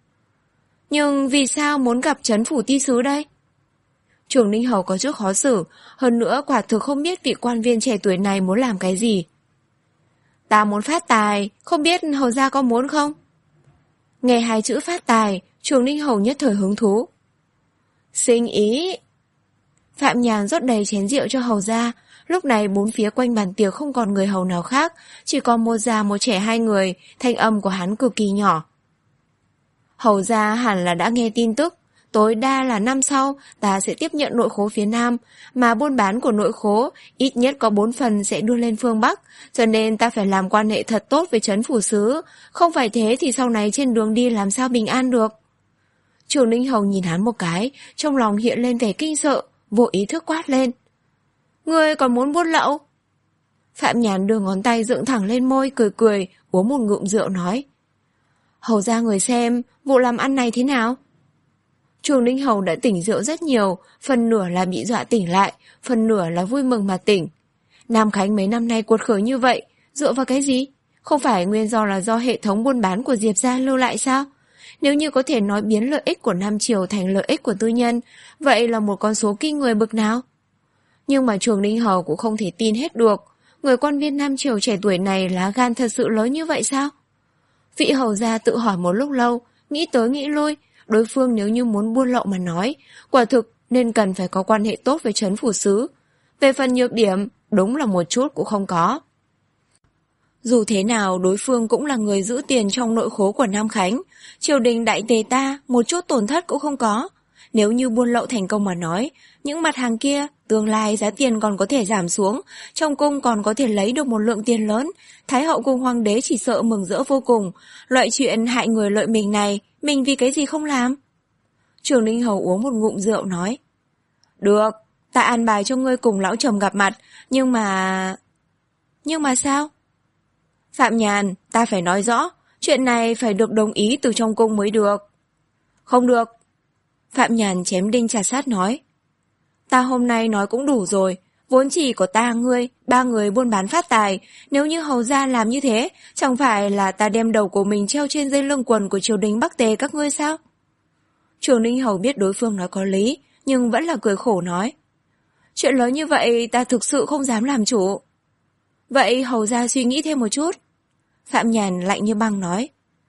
Nhưng vì sao muốn gặp trấn phủ ti sứ đây? Trường Ninh Hầu có chút khó xử, hơn nữa quả thực không biết vị quan viên trẻ tuổi này muốn làm cái gì. Ta muốn phát tài, không biết hầu gia có muốn không? Nghe hai chữ phát tài, Trường Ninh Hầu nhất thời hứng thú. Sinh ý. Phạm Nhàn rót đầy chén rượu cho hầu gia. Lúc này bốn phía quanh bàn tiệc không còn người hầu nào khác, chỉ còn một già một trẻ hai người, thanh âm của hắn cực kỳ nhỏ. Hầu gia hẳn là đã nghe tin tức, tối đa là năm sau ta sẽ tiếp nhận nội khố phía Nam, mà buôn bán của nội khố ít nhất có bốn phần sẽ đưa lên phương Bắc, cho nên ta phải làm quan hệ thật tốt với trấn phủ sứ, không phải thế thì sau này trên đường đi làm sao bình an được. Trường Ninh Hầu nhìn hắn một cái, trong lòng hiện lên vẻ kinh sợ, vô ý thức quát lên: Ngươi còn muốn buôn lậu? Phạm Nhàn đưa ngón tay dựng thẳng lên môi, cười cười, uống một ngụm rượu nói: Hầu ra người xem, vụ làm ăn này thế nào? Trường Ninh Hầu đã tỉnh rượu rất nhiều, phần nửa là bị dọa tỉnh lại, phần nửa là vui mừng mà tỉnh. Nam Khánh mấy năm nay cuột khởi như vậy, dựa vào cái gì? Không phải nguyên do là do hệ thống buôn bán của Diệp gia lưu lại sao? Nếu như có thể nói biến lợi ích của Nam Triều thành lợi ích của tư nhân, vậy là một con số kinh người bực nào? Nhưng mà Trường Ninh Hầu cũng không thể tin hết được, người quan viên Nam Triều trẻ tuổi này lá gan thật sự lớn như vậy sao? Vị hầu gia tự hỏi một lúc lâu, nghĩ tới nghĩ lui, đối phương nếu như muốn buôn lậu mà nói, quả thực nên cần phải có quan hệ tốt với trấn phủ sứ. Về phần nhược điểm, đúng là một chút cũng không có. Dù thế nào, đối phương cũng là người giữ tiền trong nội khố của Nam Khánh, triều đình đại tề ta một chút tổn thất cũng không có. Nếu như buôn lậu thành công mà nói, những mặt hàng kia, tương lai giá tiền còn có thể giảm xuống, trong cung còn có thể lấy được một lượng tiền lớn, Thái hậu cùng hoàng đế chỉ sợ mừng rỡ vô cùng. Loại chuyện hại người lợi mình này, mình vì cái gì không làm? Trường Ninh Hầu uống một ngụm rượu nói: Được, ta an bài cho ngươi cùng lão chồng gặp mặt, nhưng mà... Nhưng mà sao? Phạm Nhàn, ta phải nói rõ, Chuyện này phải được đồng ý từ trong cung mới được. Không được. Phạm Nhàn chém đinh chặt sắt nói. Ta hôm nay nói cũng đủ rồi. Vốn chỉ có ta ngươi, ba người buôn bán phát tài. Nếu như hầu gia làm như thế, chẳng phải là ta đem đầu của mình treo trên dây lưng quần của triều đình Bắc Tề các ngươi sao? Trường Ninh Hầu biết đối phương nói có lý, nhưng vẫn là cười khổ nói. Chuyện lớn như vậy ta thực sự không dám làm chủ. Vậy hầu gia suy nghĩ thêm một chút. Phạm Nhàn lạnh như băng nói.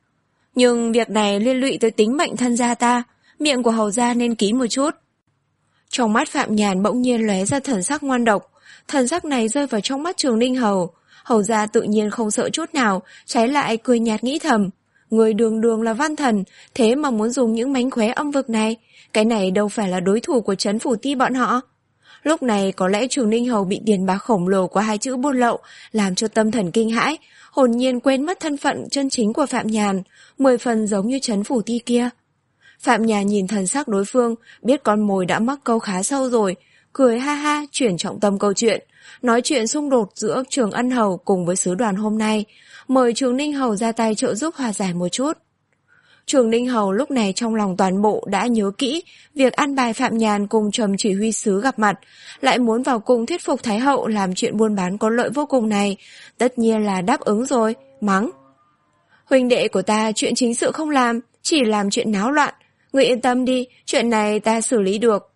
Nhưng việc này liên lụy tới tính mệnh thân gia ta, miệng của hầu gia nên kín một chút. Trong mắt Phạm Nhàn bỗng nhiên lóe ra thần sắc ngoan độc, thần sắc này rơi vào trong mắt Trường Ninh Hầu. Hầu gia tự nhiên không sợ chút nào, trái lại cười nhạt nghĩ thầm. Người đường đường là văn thần, thế mà muốn dùng những mánh khóe âm vực này, cái này đâu phải là đối thủ của trấn phủ ti bọn họ. Lúc này có lẽ Trường Ninh Hầu bị tiền bạc khổng lồ của hai chữ buôn lậu làm cho tâm thần kinh hãi, hồn nhiên quên mất thân phận chân chính của Phạm Nhàn, mười phần giống như trấn phủ ti kia. Phạm Nhàn nhìn thần sắc đối phương, biết con mồi đã mắc câu khá sâu rồi, cười ha ha chuyển trọng tâm câu chuyện, nói chuyện xung đột giữa Trường Ân Hầu cùng với sứ đoàn hôm nay, mời Trường Ninh Hầu ra tay trợ giúp hòa giải một chút. Trường Ninh Hầu lúc này trong lòng toàn bộ đã nhớ kỹ việc an bài Phạm Nhàn cùng Trầm chỉ huy sứ gặp mặt, lại muốn vào cung thuyết phục Thái Hậu làm chuyện buôn bán có lợi vô cùng này, tất nhiên là đáp ứng rồi, mắng. Huynh đệ của ta chuyện chính sự không làm, chỉ làm chuyện náo loạn, người yên tâm đi, chuyện này ta xử lý được.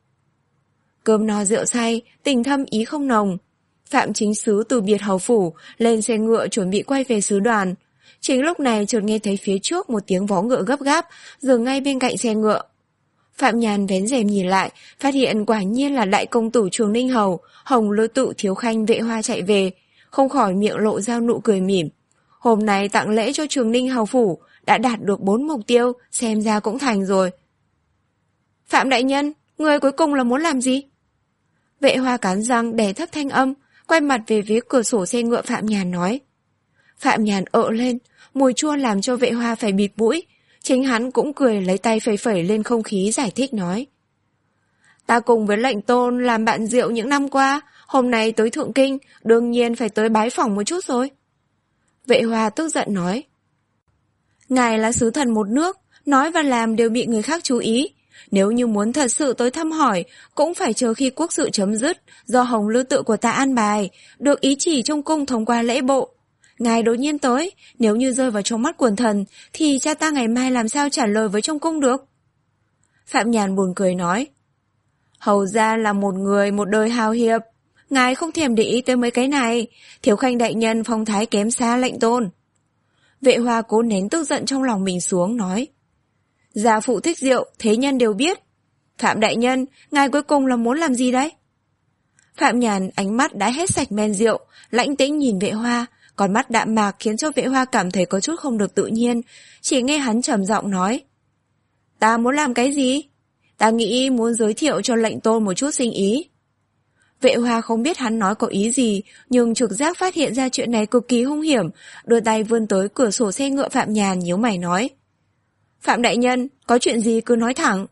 Cơm no rượu say, tình thâm ý không nồng. Phạm chính sứ từ biệt hầu phủ, lên xe ngựa chuẩn bị quay về sứ đoàn. Chính lúc này chợt nghe thấy phía trước một tiếng vó ngựa gấp gáp, dừng ngay bên cạnh xe ngựa. Phạm Nhàn vén rèm nhìn lại, phát hiện quả nhiên là đại công tử Trường Ninh Hầu, Hồng Lư Tự thiếu khanh Vệ Hoa chạy về, không khỏi miệng lộ ra nụ cười mỉm. Hôm nay tặng lễ cho Trường Ninh Hầu phủ, đã đạt được bốn mục tiêu, xem ra cũng thành rồi. Phạm đại nhân, người cuối cùng là muốn làm gì? Vệ Hoa cắn răng đè thấp thanh âm, quay mặt về phía cửa sổ xe ngựa Phạm Nhàn nói. Phạm Nhàn ợ lên, mùi chua làm cho Vệ Hoa phải bịt mũi. Chính hắn cũng cười lấy tay phẩy phẩy lên không khí giải thích nói. Ta cùng với lệnh tôn làm bạn rượu những năm qua, hôm nay tới Thượng Kinh, đương nhiên phải tới bái phỏng một chút rồi. Vệ Hoa tức giận nói. Ngài là sứ thần một nước, nói và làm đều bị người khác chú ý. Nếu như muốn thật sự tới thăm hỏi, cũng phải chờ khi quốc sự chấm dứt, do Hồng Lư Tự của ta an bài, được ý chỉ trong cung thông qua lễ bộ. Ngài đột nhiên tới, nếu như rơi vào trong mắt quần thần, thì cha ta ngày mai làm sao trả lời với trong cung được? Phạm Nhàn buồn cười nói. Hầu ra là một người một đời hào hiệp, ngài không thèm để ý tới mấy cái này, thiếu khanh đại nhân phong thái kém xa lệnh tôn. Vệ Hoa cố nén tức giận trong lòng mình xuống nói. Gia phụ thích rượu, thế nhân đều biết. Phạm đại nhân, ngài cuối cùng là muốn làm gì đấy? Phạm Nhàn ánh mắt đã hết sạch men rượu, lãnh tĩnh nhìn Vệ Hoa, còn mắt đạm mạc khiến cho Vệ Hoa cảm thấy có chút không được tự nhiên, chỉ nghe hắn trầm giọng nói. Ta muốn làm cái gì? Ta nghĩ muốn giới thiệu cho lệnh tôn một chút sinh ý. Vệ Hoa không biết hắn nói có ý gì, nhưng trực giác phát hiện ra chuyện này cực kỳ hung hiểm, đưa tay vươn tới cửa sổ xe ngựa Phạm Nhàn nhíu mày nói. Phạm đại nhân, có chuyện gì cứ nói thẳng.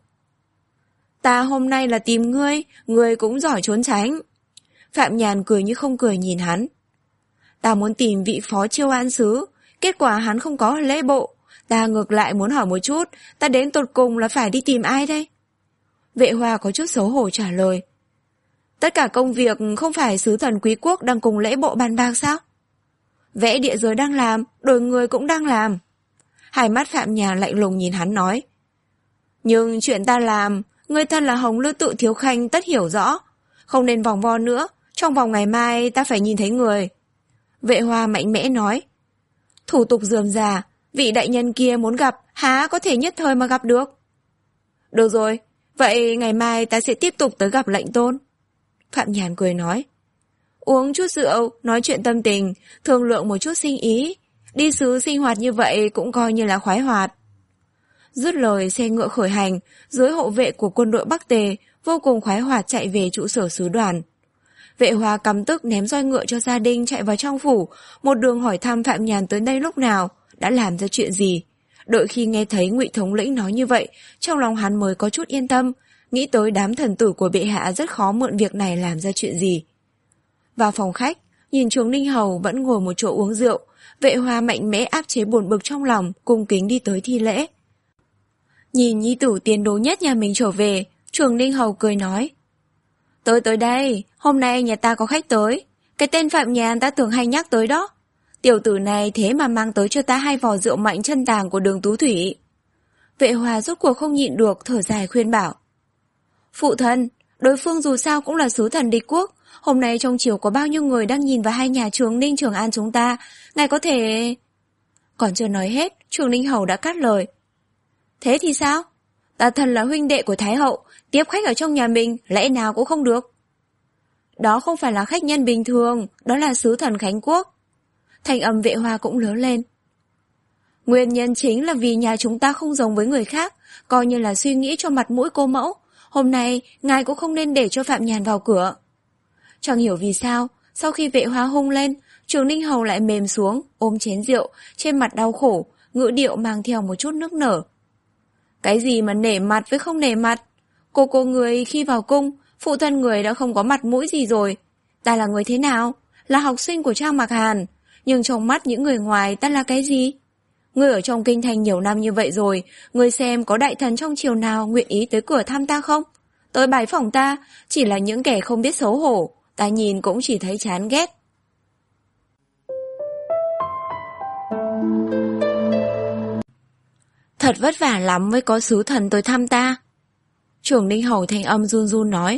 Ta hôm nay là tìm ngươi, ngươi cũng giỏi trốn tránh. Phạm Nhàn cười như không cười nhìn hắn. Ta muốn tìm vị phó chiêu an sứ, kết quả hắn không có ở lễ bộ. Ta ngược lại muốn hỏi một chút, ta đến tột cùng là phải đi tìm ai đây? Vệ Hoa có chút xấu hổ trả lời. Tất cả công việc không phải sứ thần quý quốc đang cùng lễ bộ bàn bạc sao? Vẽ địa giới đang làm, đổi người cũng đang làm. Hai mắt Phạm Nhàn lạnh lùng nhìn hắn nói. Nhưng chuyện ta làm, người thân là Hồng Lư Tự thiếu khanh tất hiểu rõ. Không nên vòng vo nữa, trong vòng ngày mai ta phải nhìn thấy người. Vệ Hoa mạnh mẽ nói. Thủ tục rườm rà, vị đại nhân kia muốn gặp, há có thể nhất thời mà gặp được. Được rồi, vậy ngày mai ta sẽ tiếp tục tới gặp lệnh tôn. Phạm Nhàn cười nói. Uống chút rượu, nói chuyện tâm tình, thương lượng một chút sinh ý. Đi sứ sinh hoạt như vậy cũng coi như là khoái hoạt. Dứt lời xe ngựa khởi hành, dưới hộ vệ của quân đội Bắc Tề, vô cùng khoái hoạt chạy về trụ sở sứ đoàn. Vệ Hoa căm tức ném roi ngựa cho gia đình chạy vào trong phủ, một đường hỏi thăm Phạm Nhàn tới đây lúc nào, đã làm ra chuyện gì. Đợi khi nghe thấy Ngụy thống lĩnh nói như vậy, trong lòng hắn mới có chút yên tâm, nghĩ tới đám thần tử của bệ hạ rất khó mượn việc này làm ra chuyện gì. Vào phòng khách, Nhìn Trường Ninh Hầu vẫn ngồi một chỗ uống rượu, Vệ Hoa mạnh mẽ áp chế buồn bực trong lòng, cung kính đi tới thi lễ. Nhìn nhi tử tiền đồ nhất nhà mình trở về, Trường Ninh Hầu cười nói. Tới tới đây, hôm nay nhà ta có khách tới. Cái tên Phạm Nhàn ta thường hay nhắc tới đó. Tiểu tử này thế mà mang tới cho ta hai vò rượu mạnh chân tàng của Đường Tú Thủy. Vệ Hoa rốt cuộc không nhịn được, thở dài khuyên bảo. Phụ thân, đối phương dù sao cũng là sứ thần địch quốc. Hôm nay trong triều có bao nhiêu người đang nhìn vào hai nhà Trường Ninh Trường An chúng ta. Ngài có thể... Còn chưa nói hết, Trường Ninh Hầu đã cắt lời. Thế thì sao? Ta thần là huynh đệ của Thái Hậu, tiếp khách ở trong nhà mình, lẽ nào cũng không được. Đó không phải là khách nhân bình thường, đó là sứ thần Khánh Quốc. Thanh âm Vệ Hoa cũng lớn lên. Nguyên nhân chính là vì nhà chúng ta không giống với người khác, coi như là suy nghĩ cho mặt mũi cô mẫu. Hôm nay, ngài cũng không nên để cho Phạm Nhàn vào cửa. Chẳng hiểu vì sao, sau khi Vệ Hoa hung lên, Trường Ninh Hầu lại mềm xuống, ôm chén rượu, trên mặt đau khổ, ngữ điệu mang theo một chút nức nở. Cái gì mà nể mặt với không nể mặt? Cô cô người khi vào cung, phụ thân người đã không có mặt mũi gì rồi. Ta là người thế nào? Là học sinh của Trang Mạc Hàn. Nhưng trong mắt những người ngoài ta là cái gì? Người ở trong kinh thành nhiều năm như vậy rồi, người xem có đại thần trong triều nào nguyện ý tới cửa thăm ta không? Tới bái phỏng ta, chỉ là những kẻ không biết xấu hổ. Ta nhìn cũng chỉ thấy chán ghét. Thật vất vả lắm mới có sứ thần tới thăm ta. Trường Ninh Hầu thanh âm run run nói.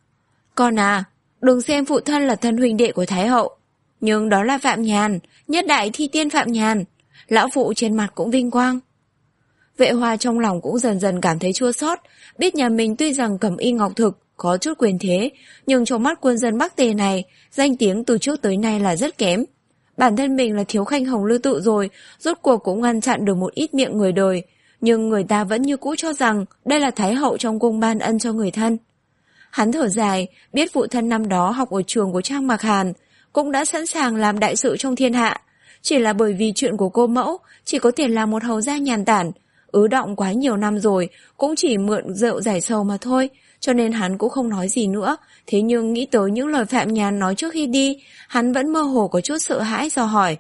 Con à, đừng xem phụ thân là thân huynh đệ của Thái Hậu. Nhưng đó là Phạm Nhàn, nhất đại thi tiên Phạm Nhàn. Lão phụ trên mặt cũng vinh quang. Vệ Hoa trong lòng cũng dần dần cảm thấy chua xót, biết nhà mình tuy rằng cẩm y ngọc thực, có chút quyền thế, nhưng trong mắt quân dân Bắc Tề này, danh tiếng từ trước tới nay là rất kém. Bản thân mình là thiếu khanh hồng lư tự rồi, rốt cuộc cũng ngăn chặn được một ít miệng người đời, nhưng người ta vẫn như cũ cho rằng đây là Thái Hậu trong cung ban ân cho người thân. Hắn thở dài, biết phụ thân năm đó học ở trường của Trang Mạc Hàn, cũng đã sẵn sàng làm đại sự trong thiên hạ. Chỉ là bởi vì chuyện của cô mẫu, chỉ có thể là một hầu gia nhàn tản, ứ động quá nhiều năm rồi, cũng chỉ mượn rượu giải sầu mà thôi, cho nên hắn cũng không nói gì nữa. Thế nhưng nghĩ tới những lời Phạm Nhàn nói trước khi đi, hắn vẫn mơ hồ có chút sợ hãi dò hỏi.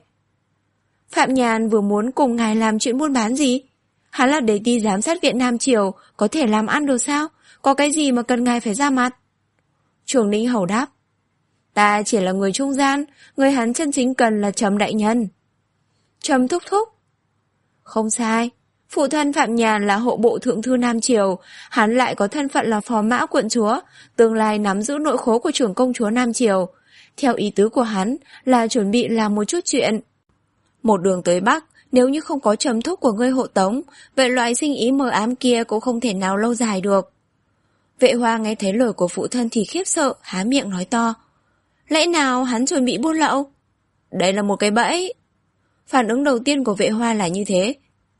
Phạm Nhàn vừa muốn cùng ngài làm chuyện buôn bán gì? Hắn là đế ti giám sát Viện Nam Triều, có thể làm ăn được sao? Có cái gì mà cần ngài phải ra mặt? Trường Ninh Hầu đáp. Ta chỉ là người trung gian, người hắn chân chính cần là Trầm đại nhân. Trầm thúc thúc. Không sai, phụ thân Phạm Nhàn là hộ bộ thượng thư Nam Triều, hắn lại có thân phận là phò mã quận chúa, tương lai nắm giữ nội khố của trưởng công chúa Nam Triều. Theo ý tứ của hắn là chuẩn bị làm một chút chuyện. Một đường tới Bắc, nếu như không có Trầm thúc của ngươi hộ tống, vậy loại sinh ý mờ ám kia cũng không thể nào lâu dài được. Vệ Hoa nghe thấy lời của phụ thân thì khiếp sợ, há miệng nói to. Lẽ nào hắn chuẩn bị buôn lậu? Đây là một cái bẫy. Phản ứng đầu tiên của Vệ Hoa là như thế.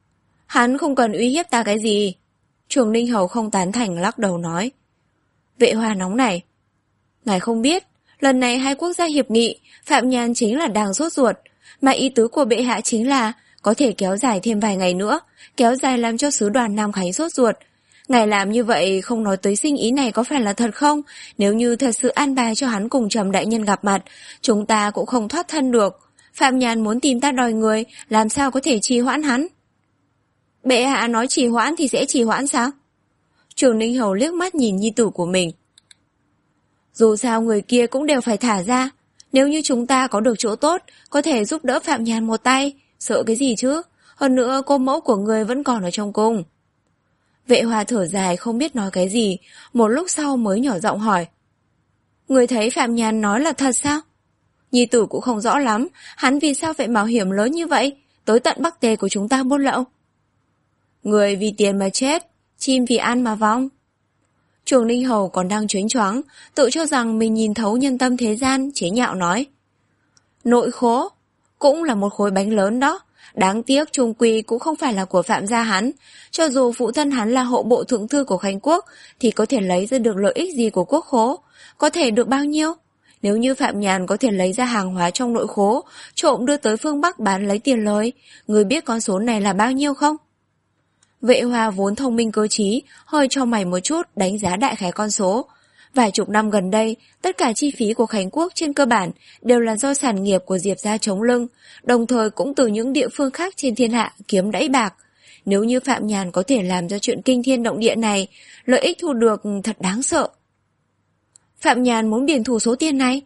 Hắn không cần uy hiếp ta cái gì. Trường Ninh Hầu không tán thành lắc đầu nói. Vệ Hoa nóng này. Ngài không biết, lần này hai quốc gia hiệp nghị, Phạm Nhàn chính là đang sốt ruột, mà ý tứ của bệ hạ chính là có thể kéo dài thêm vài ngày nữa, kéo dài làm cho sứ đoàn Nam Khánh sốt ruột. Ngài làm như vậy không nói tới sinh ý này có phải là thật không? Nếu như thật sự an bài cho hắn cùng Trầm đại nhân gặp mặt, chúng ta cũng không thoát thân được. Phạm Nhàn muốn tìm ta đòi người, làm sao có thể trì hoãn hắn? Bệ hạ nói trì hoãn thì sẽ trì hoãn sao? Trường Ninh Hầu liếc mắt nhìn nhi tử của mình. Dù sao người kia cũng đều phải thả ra. Nếu như chúng ta có được chỗ tốt, có thể giúp đỡ Phạm Nhàn một tay, sợ cái gì chứ? Hơn nữa cô mẫu của người vẫn còn ở trong cung. Vệ Hoa thở dài không biết nói cái gì, một lúc sau mới nhỏ giọng hỏi. Người thấy Phạm Nhàn nói là thật sao? Nhi tử cũng không rõ lắm, hắn vì sao phải mạo hiểm lớn như vậy, tới tận Bắc Tề của chúng ta buôn lậu. Người vì tiền mà chết, chim vì ăn mà vong. Trường Ninh Hầu còn đang choáng choáng, tự cho rằng mình nhìn thấu nhân tâm thế gian, chế nhạo nói. Nội khố, cũng là một khối bánh lớn đó. Đáng tiếc chung quy cũng không phải là của Phạm gia hắn. Cho dù phụ thân hắn là hộ bộ thượng thư của Khánh Quốc, thì có thể lấy ra được lợi ích gì của quốc khố? Có thể được bao nhiêu? Nếu như Phạm Nhàn có thể lấy ra hàng hóa trong nội khố, trộm đưa tới phương Bắc bán lấy tiền lời, người biết con số này là bao nhiêu không? Vệ Hoa vốn thông minh cơ trí, hơi cho mày một chút đánh giá đại khái con số. Vài chục năm gần đây, tất cả chi phí của Khánh Quốc trên cơ bản đều là do sản nghiệp của Diệp gia chống lưng, đồng thời cũng từ những địa phương khác trên thiên hạ kiếm đẫy bạc. Nếu như Phạm Nhàn có thể làm ra chuyện kinh thiên động địa này, lợi ích thu được thật đáng sợ. Phạm Nhàn muốn biển thủ số tiền này.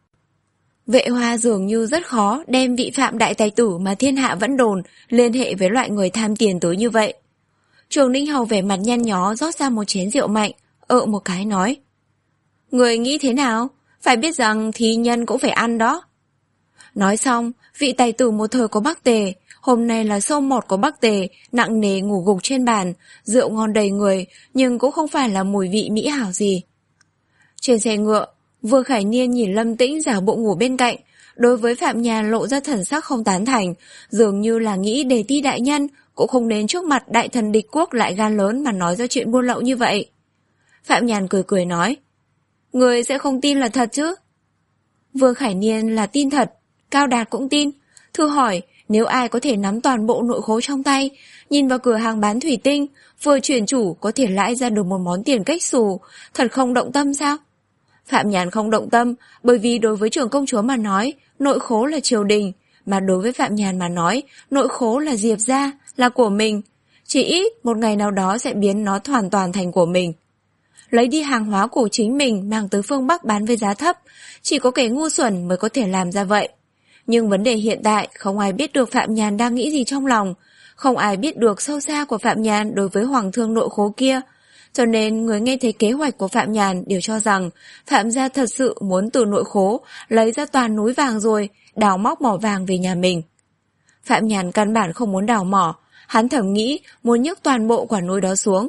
Vệ Hoa dường như rất khó đem vị Phạm đại tài tử mà thiên hạ vẫn đồn liên hệ với loại người tham tiền tới như vậy. Trường Ninh Hầu vẻ mặt nhăn nhó rót ra một chén rượu mạnh, ợ một cái nói. Người nghĩ thế nào? Phải biết rằng thí nhân cũng phải ăn đó. Nói xong, vị tài tử một thời có Bắc Tề, hôm nay là sâu mọt của Bắc Tề, nặng nề ngủ gục trên bàn, rượu ngon đầy người, nhưng cũng không phải là mùi vị mỹ hảo gì. Trên xe ngựa, Vương Khải Niên nhìn Lâm Tĩnh giả bộ ngủ bên cạnh, đối với Phạm Nhàn lộ ra thần sắc không tán thành, dường như là nghĩ đề ti đại nhân, cũng không đến trước mặt đại thần địch quốc lại gan lớn mà nói ra chuyện buôn lậu như vậy. Phạm Nhàn cười cười nói, người sẽ không tin là thật chứ? Vương Khải Niên là tin thật, Cao Đạt cũng tin. Thử hỏi, nếu ai có thể nắm toàn bộ nội khố trong tay, nhìn vào cửa hàng bán thủy tinh, vừa chuyển chủ có thể lãi ra được một món tiền cách xù, thật không động tâm sao? Phạm Nhàn không động tâm, bởi vì đối với trưởng công chúa mà nói, nội khố là triều đình, mà đối với Phạm Nhàn mà nói, nội khố là Diệp gia, là của mình. Chỉ ít một ngày nào đó sẽ biến nó hoàn toàn thành của mình. Lấy đi hàng hóa của chính mình mang tới phương Bắc bán với giá thấp, chỉ có kẻ ngu xuẩn mới có thể làm ra vậy. Nhưng vấn đề hiện tại không ai biết được Phạm Nhàn đang nghĩ gì trong lòng, không ai biết được sâu xa của Phạm Nhàn đối với hoàng thương nội khố kia. Cho nên người nghe thấy kế hoạch của Phạm Nhàn đều cho rằng Phạm gia thật sự muốn từ nội khố lấy ra toàn núi vàng rồi đào móc mỏ vàng về nhà mình. Phạm Nhàn căn bản không muốn đào mỏ, hắn thầm nghĩ muốn nhấc toàn bộ quả núi đó xuống.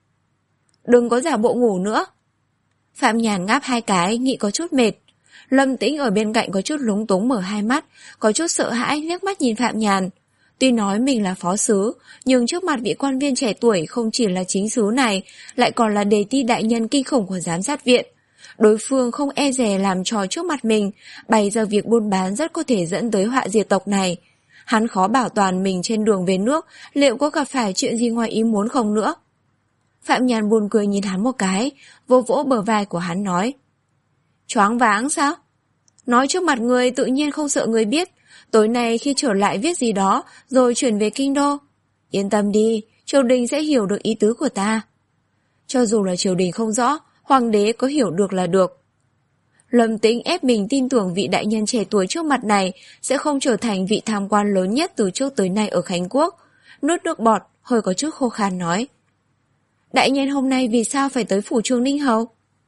Đừng có giả bộ ngủ nữa. Phạm Nhàn ngáp hai cái, nghĩ có chút mệt. Lâm Tĩnh ở bên cạnh có chút lúng túng mở hai mắt, có chút sợ hãi liếc mắt nhìn Phạm Nhàn. Tuy nói mình là phó sứ, nhưng trước mặt vị quan viên trẻ tuổi không chỉ là chính sứ này, lại còn là đề ti đại nhân kinh khủng của giám sát viện. Đối phương không e dè làm trò trước mặt mình, bày ra việc buôn bán rất có thể dẫn tới họa diệt tộc này. Hắn khó bảo toàn mình trên đường về nước, liệu có gặp phải chuyện gì ngoài ý muốn không nữa. Phạm Nhàn buồn cười nhìn hắn một cái, vỗ vỗ bờ vai của hắn nói. Choáng váng sao? Nói trước mặt người tự nhiên không sợ người biết, tối nay khi trở lại viết gì đó rồi chuyển về kinh đô. Yên tâm đi, triều đình sẽ hiểu được ý tứ của ta. Cho dù là triều đình không rõ, hoàng đế có hiểu được là được. Lâm Tĩnh ép mình tin tưởng vị đại nhân trẻ tuổi trước mặt này sẽ không trở thành vị tham quan lớn nhất từ trước tới nay ở Khánh Quốc. Nuốt nước bọt, hơi có chút khô khan nói. Đại nhân hôm nay vì sao phải tới phủ Trường Ninh Hầu?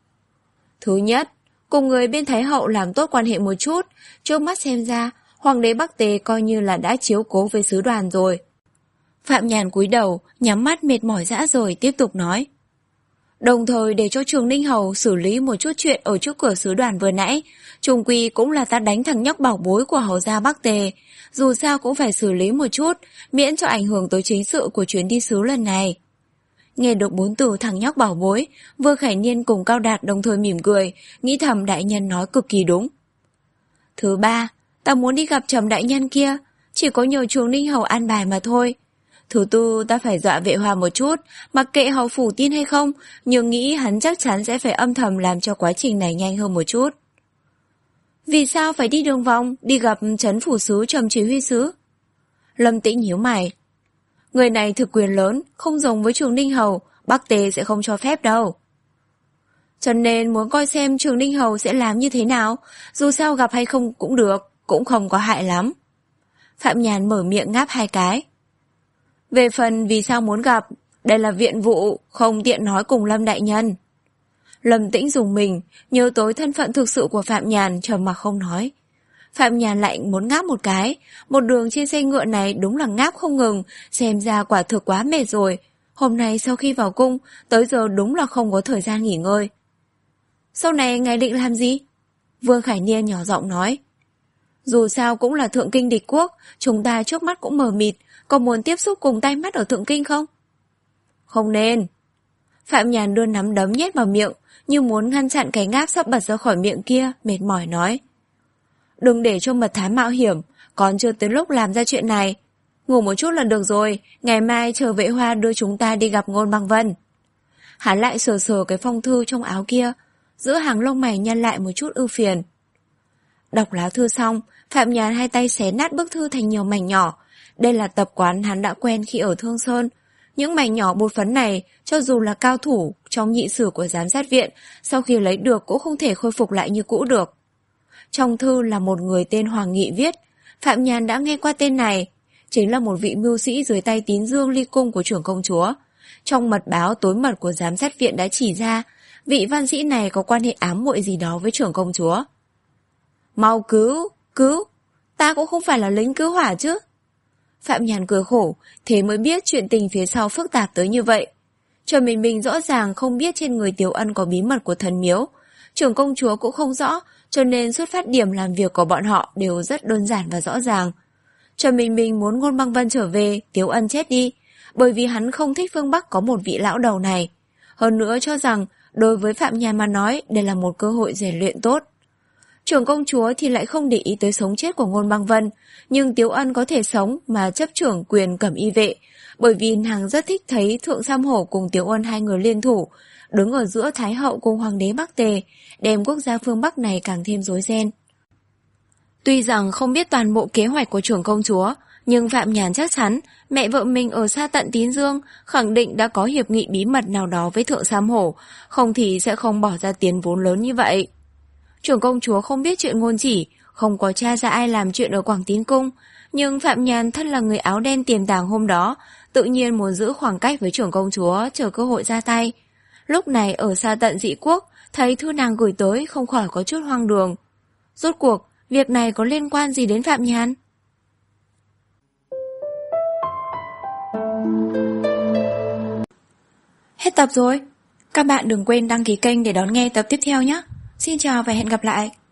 Thứ nhất, cùng người bên Thái Hậu làm tốt quan hệ một chút, trước mắt xem ra, hoàng đế Bắc Tề coi như là đã chiếu cố với sứ đoàn rồi. Phạm Nhàn cúi đầu, nhắm mắt mệt mỏi rã rời tiếp tục nói. Đồng thời để cho Trường Ninh Hầu xử lý một chút chuyện ở trước cửa sứ đoàn vừa nãy, chung quy cũng là ta đánh thằng nhóc bảo bối của hầu gia Bắc Tề, dù sao cũng phải xử lý một chút, miễn cho ảnh hưởng tới chính sự của chuyến đi sứ lần này. Nghe được bốn từ thằng nhóc bảo bối, Vương Khải Niên cùng Cao Đạt đồng thời mỉm cười, nghĩ thầm đại nhân nói cực kỳ đúng. Thứ ba, ta muốn đi gặp Trầm đại nhân kia, chỉ có nhờ Trường Ninh Hầu an bài mà thôi. Thứ tư, ta phải dọa Vệ Hoa một chút, mặc kệ hầu phủ tin hay không, nhưng nghĩ hắn chắc chắn sẽ phải âm thầm làm cho quá trình này nhanh hơn một chút. Vì sao phải đi đường vòng, đi gặp trấn phủ sứ Trầm chỉ huy sứ? Lâm Tĩnh nhíu mày. Người này thực quyền lớn, không giống với Trường Ninh Hầu, Bắc Tề sẽ không cho phép đâu. Cho nên muốn coi xem Trường Ninh Hầu sẽ làm như thế nào, dù sao gặp hay không cũng được, cũng không có hại lắm. Phạm Nhàn mở miệng ngáp hai cái. Về phần vì sao muốn gặp, đây là viện vụ, không tiện nói cùng Lâm đại nhân. Lâm Tĩnh dùng mình, nhớ tới thân phận thực sự của Phạm Nhàn, trầm mặc không nói. Phạm Nhàn lại muốn ngáp một cái, một đường trên xe ngựa này đúng là ngáp không ngừng, xem ra quả thực quá mệt rồi. Hôm nay sau khi vào cung, tới giờ đúng là không có thời gian nghỉ ngơi. Sau này ngài định làm gì? Vương Khải Niên nhỏ giọng nói. Dù sao cũng là thượng kinh địch quốc, chúng ta trước mắt cũng mờ mịt, có muốn tiếp xúc cùng tay mắt ở thượng kinh không? Không nên. Phạm Nhàn đưa nắm đấm nhét vào miệng, như muốn ngăn chặn cái ngáp sắp bật ra khỏi miệng kia, mệt mỏi nói. Đừng để cho mật thám mạo hiểm, còn chưa tới lúc làm ra chuyện này. Ngủ một chút là được rồi, ngày mai chờ Vệ Hoa đưa chúng ta đi gặp Ngôn Băng Vân. Hắn lại sờ sờ cái phong thư trong áo kia. giữa hàng lông mày nhăn lại một chút ưu phiền. Đọc lá thư xong, Phạm Nhàn hai tay xé nát bức thư thành nhiều mảnh nhỏ. Đây là tập quán hắn đã quen khi ở Thương Sơn. Những mảnh nhỏ bột phấn này, cho dù là cao thủ trong nhị sử của giám sát viện, sau khi lấy được cũng không thể khôi phục lại như cũ được. Trong thư là một người tên Hoàng Nghị viết. Phạm Nhàn đã nghe qua tên này. Chính là một vị mưu sĩ dưới tay Tín Dương ly cung của trưởng công chúa. Trong mật báo tối mật của giám sát viện đã chỉ ra, vị văn sĩ này có quan hệ ám muội gì đó với trưởng công chúa. Mau cứu, cứu, ta cũng không phải là lính cứu hỏa chứ. Phạm Nhàn cười khổ, thế mới biết chuyện tình phía sau phức tạp tới như vậy. Trần Bình Bình rõ ràng không biết trên người Tiếu Ân có bí mật của thần miếu. Trưởng công chúa cũng không rõ, cho nên xuất phát điểm làm việc của bọn họ đều rất đơn giản và rõ ràng. Trần Bình Bình muốn Ngôn Băng Vân trở về, Tiếu Ân chết đi, bởi vì hắn không thích phương Bắc có một vị lão đầu này. Hơn nữa cho rằng, đối với Phạm Nhàn mà nói, đây là một cơ hội rèn luyện tốt. Trưởng công chúa thì lại không để ý tới sống chết của Ngôn Băng Vân, nhưng Tiếu Ân có thể sống mà chấp trưởng quyền cẩm y vệ, bởi vì nàng rất thích thấy Thượng Sam Hổ cùng Tiếu Ân hai người liên thủ, đứng ở giữa Thái hậu cùng Hoàng đế Bắc Tề, đem quốc gia phương Bắc này càng thêm rối ren. Tuy rằng không biết toàn bộ kế hoạch của trưởng công chúa, nhưng Phạm Nhàn chắc chắn mẹ vợ mình ở xa tận Tín Dương khẳng định đã có hiệp nghị bí mật nào đó với Thượng Sam Hổ, không thì sẽ không bỏ ra tiền vốn lớn như vậy. Trưởng công chúa không biết chuyện Ngôn Chỉ, không có tra ra ai làm chuyện ở Quảng Tín Cung, nhưng Phạm Nhàn thân là người áo đen tiềm tàng hôm đó, tự nhiên muốn giữ khoảng cách với trưởng công chúa, chờ cơ hội ra tay. Lúc này ở xa tận Dị Quốc, thấy thư nàng gửi tới không khỏi có chút hoang đường. Rốt cuộc, việc này có liên quan gì đến Phạm Nhàn? Hết tập rồi. Các bạn đừng quên đăng ký kênh để đón nghe tập tiếp theo nhé. Xin chào và hẹn gặp lại.